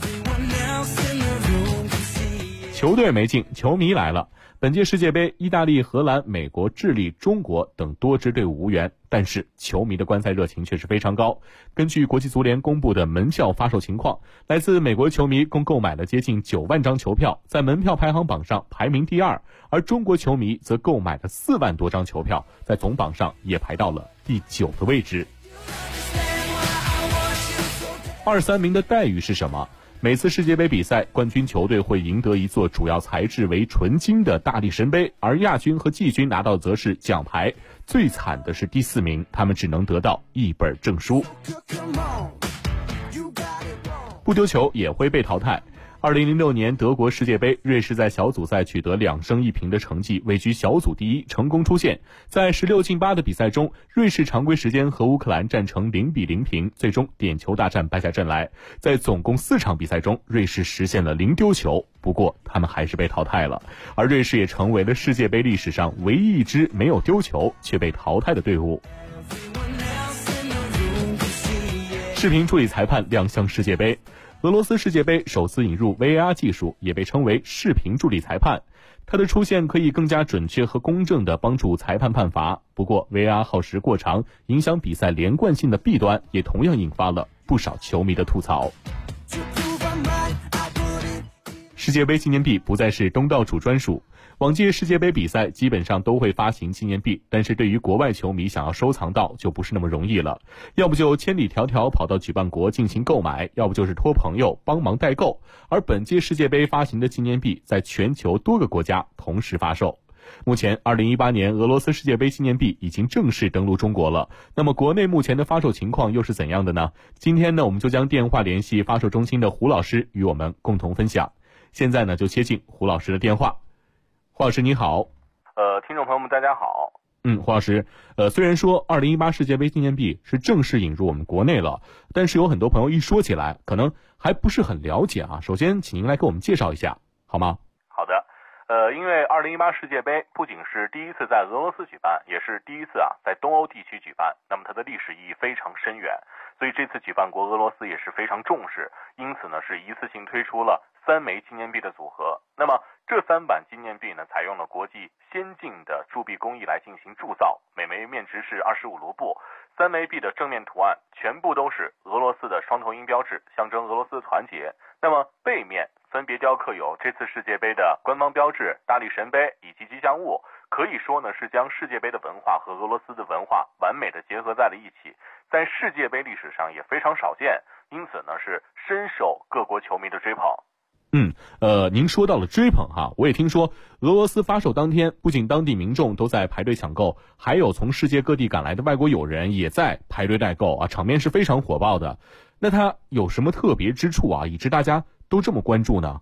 球队没进，球迷来了。本届世界杯，意大利、荷兰、美国、智利、中国等多支队伍无缘，但是球迷的观赛热情却是非常高。根据国际足联公布的门票发售情况，来自美国球迷共购买了接近9万张球票，在门票排行榜上排名第2，而中国球迷则购买了4万多张球票，在总榜上也排到了第9个位置。2、3名的待遇是什么？每次世界杯比赛，冠军球队会赢得一座主要材质为纯金的大力神杯，而亚军和季军拿到则是奖牌。最惨的是第4名，他们只能得到一本证书。不丢球也会被淘汰。2006年德国世界杯，瑞士在小组赛取得2胜1平的成绩，位居小组第1，成功出线。在16进8的比赛中，瑞士常规时间和乌克兰战成0-0平，最终点球大战败下阵来。在总共4场比赛中，瑞士实现了0丢球，不过他们还是被淘汰了。而瑞士也成为了世界杯历史上唯一一支没有丢球却被淘汰的队伍。视频助理裁判亮相世界杯。俄罗斯世界杯首次引入 VAR 技术，也被称为视频助理裁判。它的出现可以更加准确和公正地帮助裁判判罚。不过 VAR 耗时过长，影响比赛连贯性的弊端也同样引发了不少球迷的吐槽。世界杯纪念币不再是东道主专属。往届世界杯比赛基本上都会发行纪念币，但是对于国外球迷想要收藏到就不是那么容易了，要不就千里迢迢跑到举办国进行购买，要不就是托朋友帮忙代购。而本届世界杯发行的纪念币在全球多个国家同时发售。目前2018年俄罗斯世界杯纪念币已经正式登陆中国了，那么国内目前的发售情况又是怎样的呢？今天呢，我们就将电话联系发售中心的胡老师与我们共同分享。现在呢，就接进胡老师的电话。胡老师你好。 听众朋友们大家好。 胡老师，虽然说2018世界杯纪念币是正式引入我们国内了，但是有很多朋友一说起来可能还不是很了解啊。首先请您来给我们介绍一下好吗？ 好的。因为2018世界杯不仅是第一次在俄罗斯举办，也是第一次在东欧地区举办，那么它的历史意义非常深远，所以这次举办国俄罗斯也是非常重视，因此呢是一次性推出了3枚纪念币的组合。那么这3版纪念币呢，采用了国际先进的铸币工艺来进行铸造，每枚面值是25卢布。3枚币的正面图案全部都是俄罗斯的双头鹰标志，象征俄罗斯的团结。那么背面分别雕刻有这次世界杯的官方标志、大力神杯以及吉祥物，可以说呢是将世界杯的文化和俄罗斯的文化完美的结合在了一起，在世界杯历史上也非常少见，因此呢是深受各国球迷的追捧。 您说到了追捧哈，我也听说俄罗斯发售当天，不仅当地民众都在排队抢购，还有从世界各地赶来的外国友人也在排队代购啊，场面是非常火爆的。那它有什么特别之处啊，以致大家都这么关注呢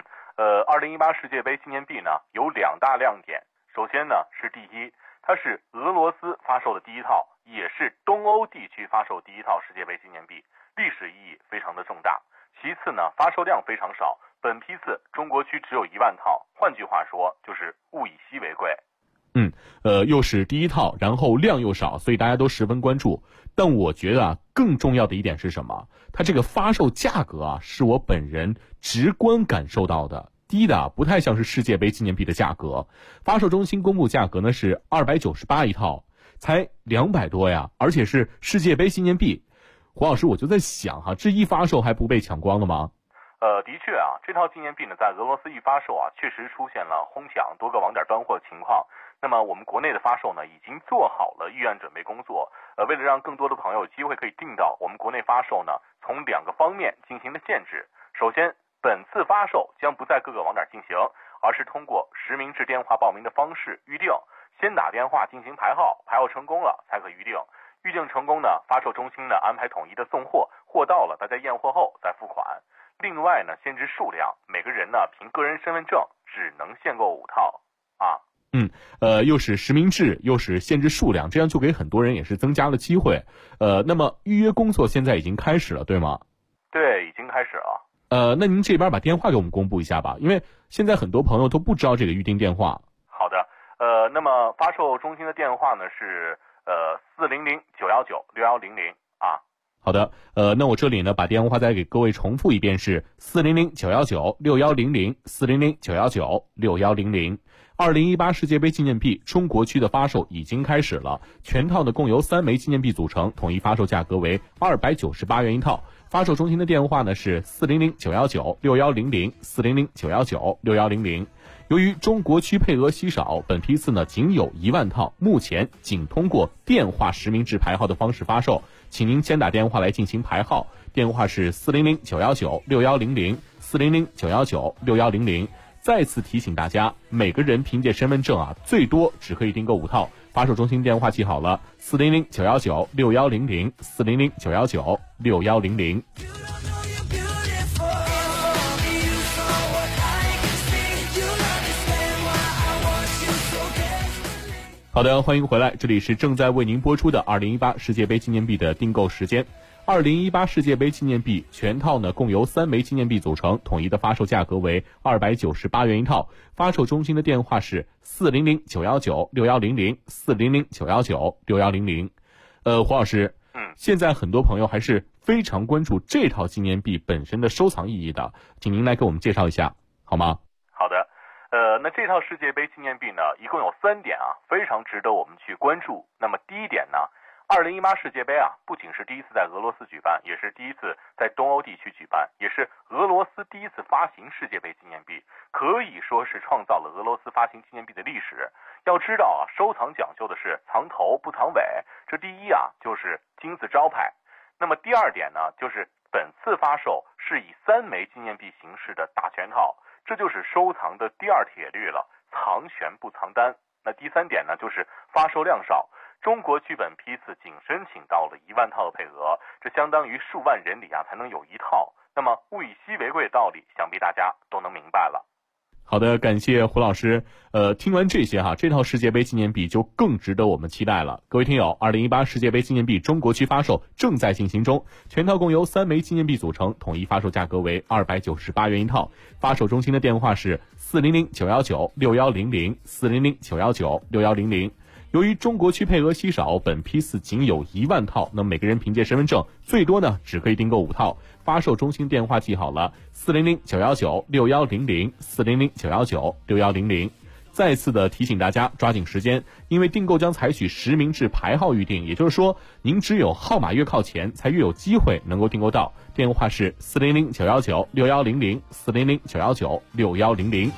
？2018世界杯纪念币呢有2大亮点。首先呢是第一，它是俄罗斯发售的第一套，也是东欧地区发售第一套世界杯纪念币，历史意义非常的重大。其次呢，发售量非常少，本批次中国区只有1万套，换句话说就是物以稀为贵。 又是第一套，然后量又少，所以大家都十分关注。但我觉得更重要的一点是什么？它这个发售价格是我本人直观感受到的，低的不太像是世界杯纪念币的价格。发售中心公布价格呢是298一套，才200多呀，而且是世界杯纪念币。胡老师，我就在想这一发售还不被抢光了吗？ 的确这套纪念币呢在俄罗斯一发售确实出现了哄抢多个网点断货情况。那么我们国内的发售呢已经做好了预案准备工作，为了让更多的朋友有机会可以订到，我们国内发售呢从2个方面进行了限制。首先，本次发售将不在各个网点进行，而是通过实名制电话报名的方式预定。 先打电话进行排号，排号成功了才可预定。预定成功呢，发售中心呢安排统一的送货，货到了大家验货后再付款。另外呢，限制数量，每个人呢凭个人身份证只能限购5套啊。 又是实名制，又是限制数量，这样就给很多人也是增加了机会。那么预约工作现在已经开始了，对吗？ 对，已经开始了。 那您这边把电话给我们公布一下吧，因为现在很多朋友都不知道这个预订电话。 好的，那么发售中心的电话呢是400-919-6100啊。 好的，那我这里呢把电话再给各位重复一遍，是400-919-6100 400-919-6100。2018世界杯纪念币中国区的发售已经开始了，全套呢共由3枚纪念币组成，统一发售价格为298元一套。发售中心的电话呢是400-919-6100 400-919-6100。由于中国区配额稀少，本批次呢仅有1万套，目前仅通过电话实名制排号的方式发售，请您先打电话来进行排号，电话是400-919-6100 400-919-6100。再次提醒大家，每个人凭借身份证最多只可以订购5套。发售中心电话记好了，400-919-6100 400-919-6100。好的，欢迎回来，这里是正在为您播出的2018世界杯纪念币的订购时间。2018世界杯纪念币全套呢共由3枚纪念币组成，统一的发售价格为298元一套。发售中心的电话是400-919-6100 400-919-6100。胡老师，现在很多朋友还是非常关注这套纪念币本身的收藏意义的，请您来给我们介绍一下好吗？ 好的，那这套世界杯纪念币呢一共有3点非常值得我们去关注。那么第一点呢，2018世界杯不仅是第一次在俄罗斯举办，也是第一次在东欧地区举办，也是俄罗斯第一次发行世界杯纪念币，可以说是创造了俄罗斯发行纪念币的历史。要知道收藏讲究的是藏头不藏尾，这第一就是金字招牌。那么第二点呢，就是本次发售是以3枚纪念币形式的大全套，这就是收藏的第二铁律了，藏全不藏单。那第3点呢，就是发售量少。中国区本批次仅申请到了1万套的配额，这相当于数万人里才能有1套。那么物以稀为贵的道理，想必大家都能明白了。 好的，感谢胡老师。听完这些这套世界杯纪念币就更值得我们期待了。各位听友，2018世界杯纪念币中国区发售正在进行中，全套共由3枚纪念币组成，统一发售价格为298元一套。发售中心的电话是400-919-6100 400-919-6100。由于中国区配额稀少，本批次仅有1万套，那么每个人凭借身份证最多呢只可以订购5套。发售中心电话记好了，400-919-6100 400-919-6100。再次的提醒大家抓紧时间，因为订购将采取实名制排号预订，也就是说您只有号码越靠前才越有机会能够订购到。电话是400-919-6100 400-919-6100。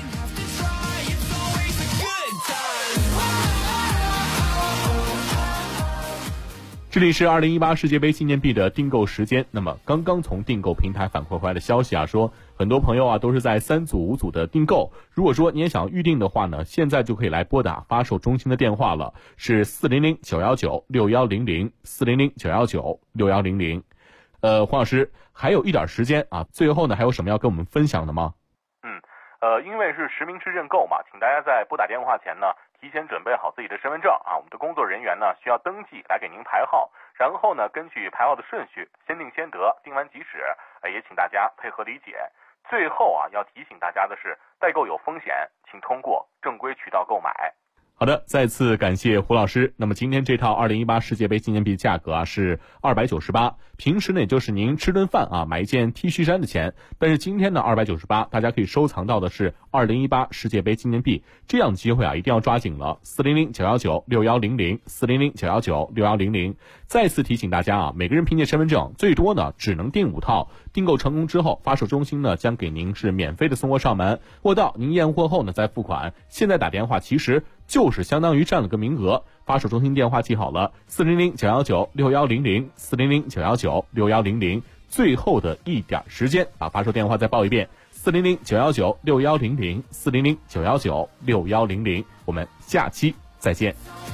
这里是2018世界杯纪念币的订购时间。那么刚刚从订购平台反馈回来的消息说很多朋友都是在3组5组的订购。如果说你也想预定的话呢，现在就可以来拨打发售中心的电话了，是400-919-6100 400-919-6100。黄老师还有一点时间最后呢还有什么要跟我们分享的吗？ 因为是实名制认购嘛，请大家在拨打电话前呢提前准备好自己的身份证我们的工作人员呢需要登记来给您排号，然后呢根据排号的顺序先定先得，定完即止，也请大家配合理解。最后要提醒大家的是，代购有风险，请通过正规渠道购买。 好的，再次感谢胡老师。那么今天这套2018世界杯纪念币价格是298，平时呢也就是您吃顿饭买一件 T 恤衫的钱，但是今天呢298，大家可以收藏到的是2018世界杯纪念币，这样的机会一定要抓紧了。400-919-6100 400-919-6100。再次提醒大家每个人凭借身份证最多呢只能订5套，订购成功之后，发售中心呢将给您是免费的送货上门，货到您验货后呢再付款。现在打电话其实就是相当于占了个名额。发售中心电话记好了，400-919-6100 400-919-6100。最后的一点时间，把发售电话再报一遍 ，400-919-6100，400-919-6100，我们下期再见。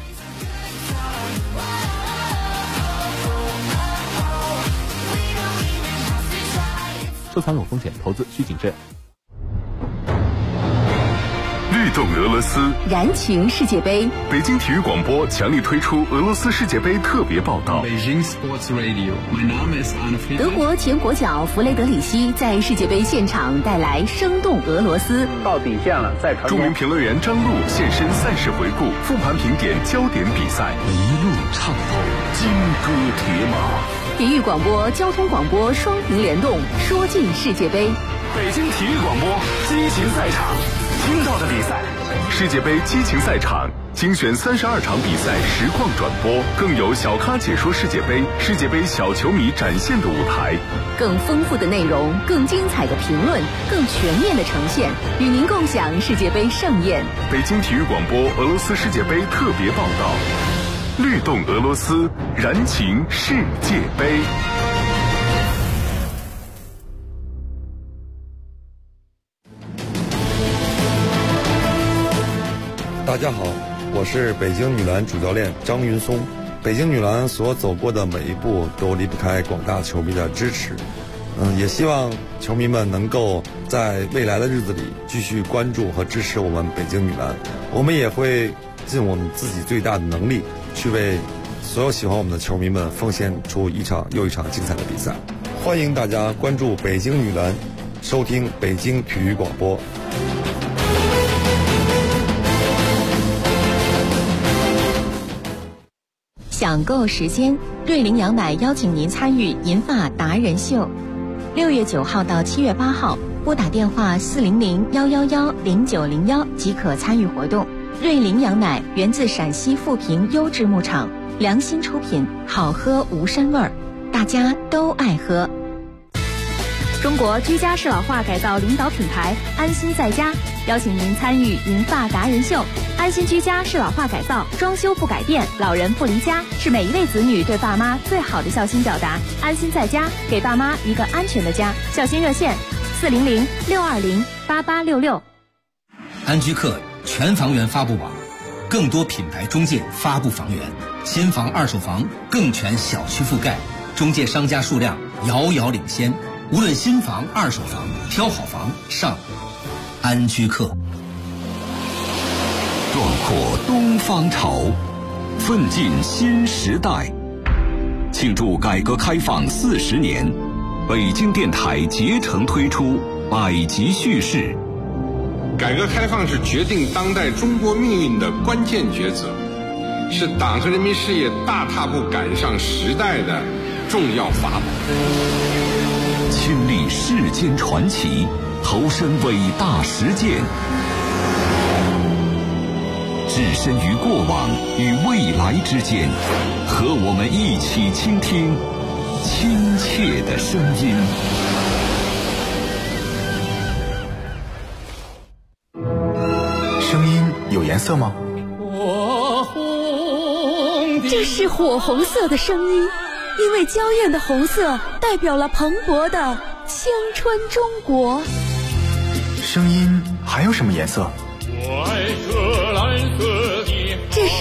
收藏有风险，投资需谨慎。 律动俄罗斯， 燃情世界杯。 北京体育广播强力推出俄罗斯世界杯特别报道。 德国前国脚弗雷德里希在世界杯现场带来生动俄罗斯。 到底线了，再传。 著名评论员张璐现身赛事回顾，复盘评点焦点比赛，一路畅透金戈铁马。 体育广播、交通广播双屏联动，说尽世界杯。 北京体育广播激情赛场，听到的比赛，世界杯激情赛场精选32场比赛实况转播，更有小咖解说世界杯，世界杯小球迷展现的舞台， 更丰富的内容，更精彩的评论，更全面的呈现，与您共享世界杯盛宴。 北京体育广播俄罗斯世界杯特别报道，律动俄罗斯，燃情世界杯。 大家好，我是北京女篮主教练张云松。北京女篮所走过的每一步都离不开广大球迷的支持。也希望球迷们能够在未来的日子里继续关注和支持我们北京女篮。我们也会尽我们自己最大的能力，去为所有喜欢我们的球迷们奉献出一场又一场精彩的比赛。欢迎大家关注北京女篮，收听北京体育广播。 享购时间，瑞麟羊奶邀请您参与银发达人秀。6月9号到7月8号，拨打电话400-111-0901即可参与活动。瑞麟羊奶源自陕西富平优质牧场，良心出品，好喝无膻味儿，大家都爱喝。 中国居家适老化改造领导品牌安心在家邀请您参与银发达人秀。安心居家适老化改造，装修不改变，老人不离家，是每一位子女对爸妈最好的孝心表达。安心在家，给爸妈一个安全的家。孝心热线400-620-8866。 安居客全房源发布网，更多品牌中介发布房源，新房二手房更全小区覆盖，中介商家数量遥遥领先。无论新房二手房，挑好房上安居客。 壮阔东方潮，奋进新时代。庆祝改革开放40年，北京电台竭诚推出百集叙事。 改革开放是决定当代中国命运的关键抉择，是党和人民事业大踏步赶上时代的重要法宝。 亲历世间传奇，投身伟大实践，置身于过往与未来之间，和我们一起倾听亲切的声音。 声音有颜色吗？ 这是火红色的声音，因为娇艳的红色代表了蓬勃的青春中国。 声音还有什么颜色？ 这是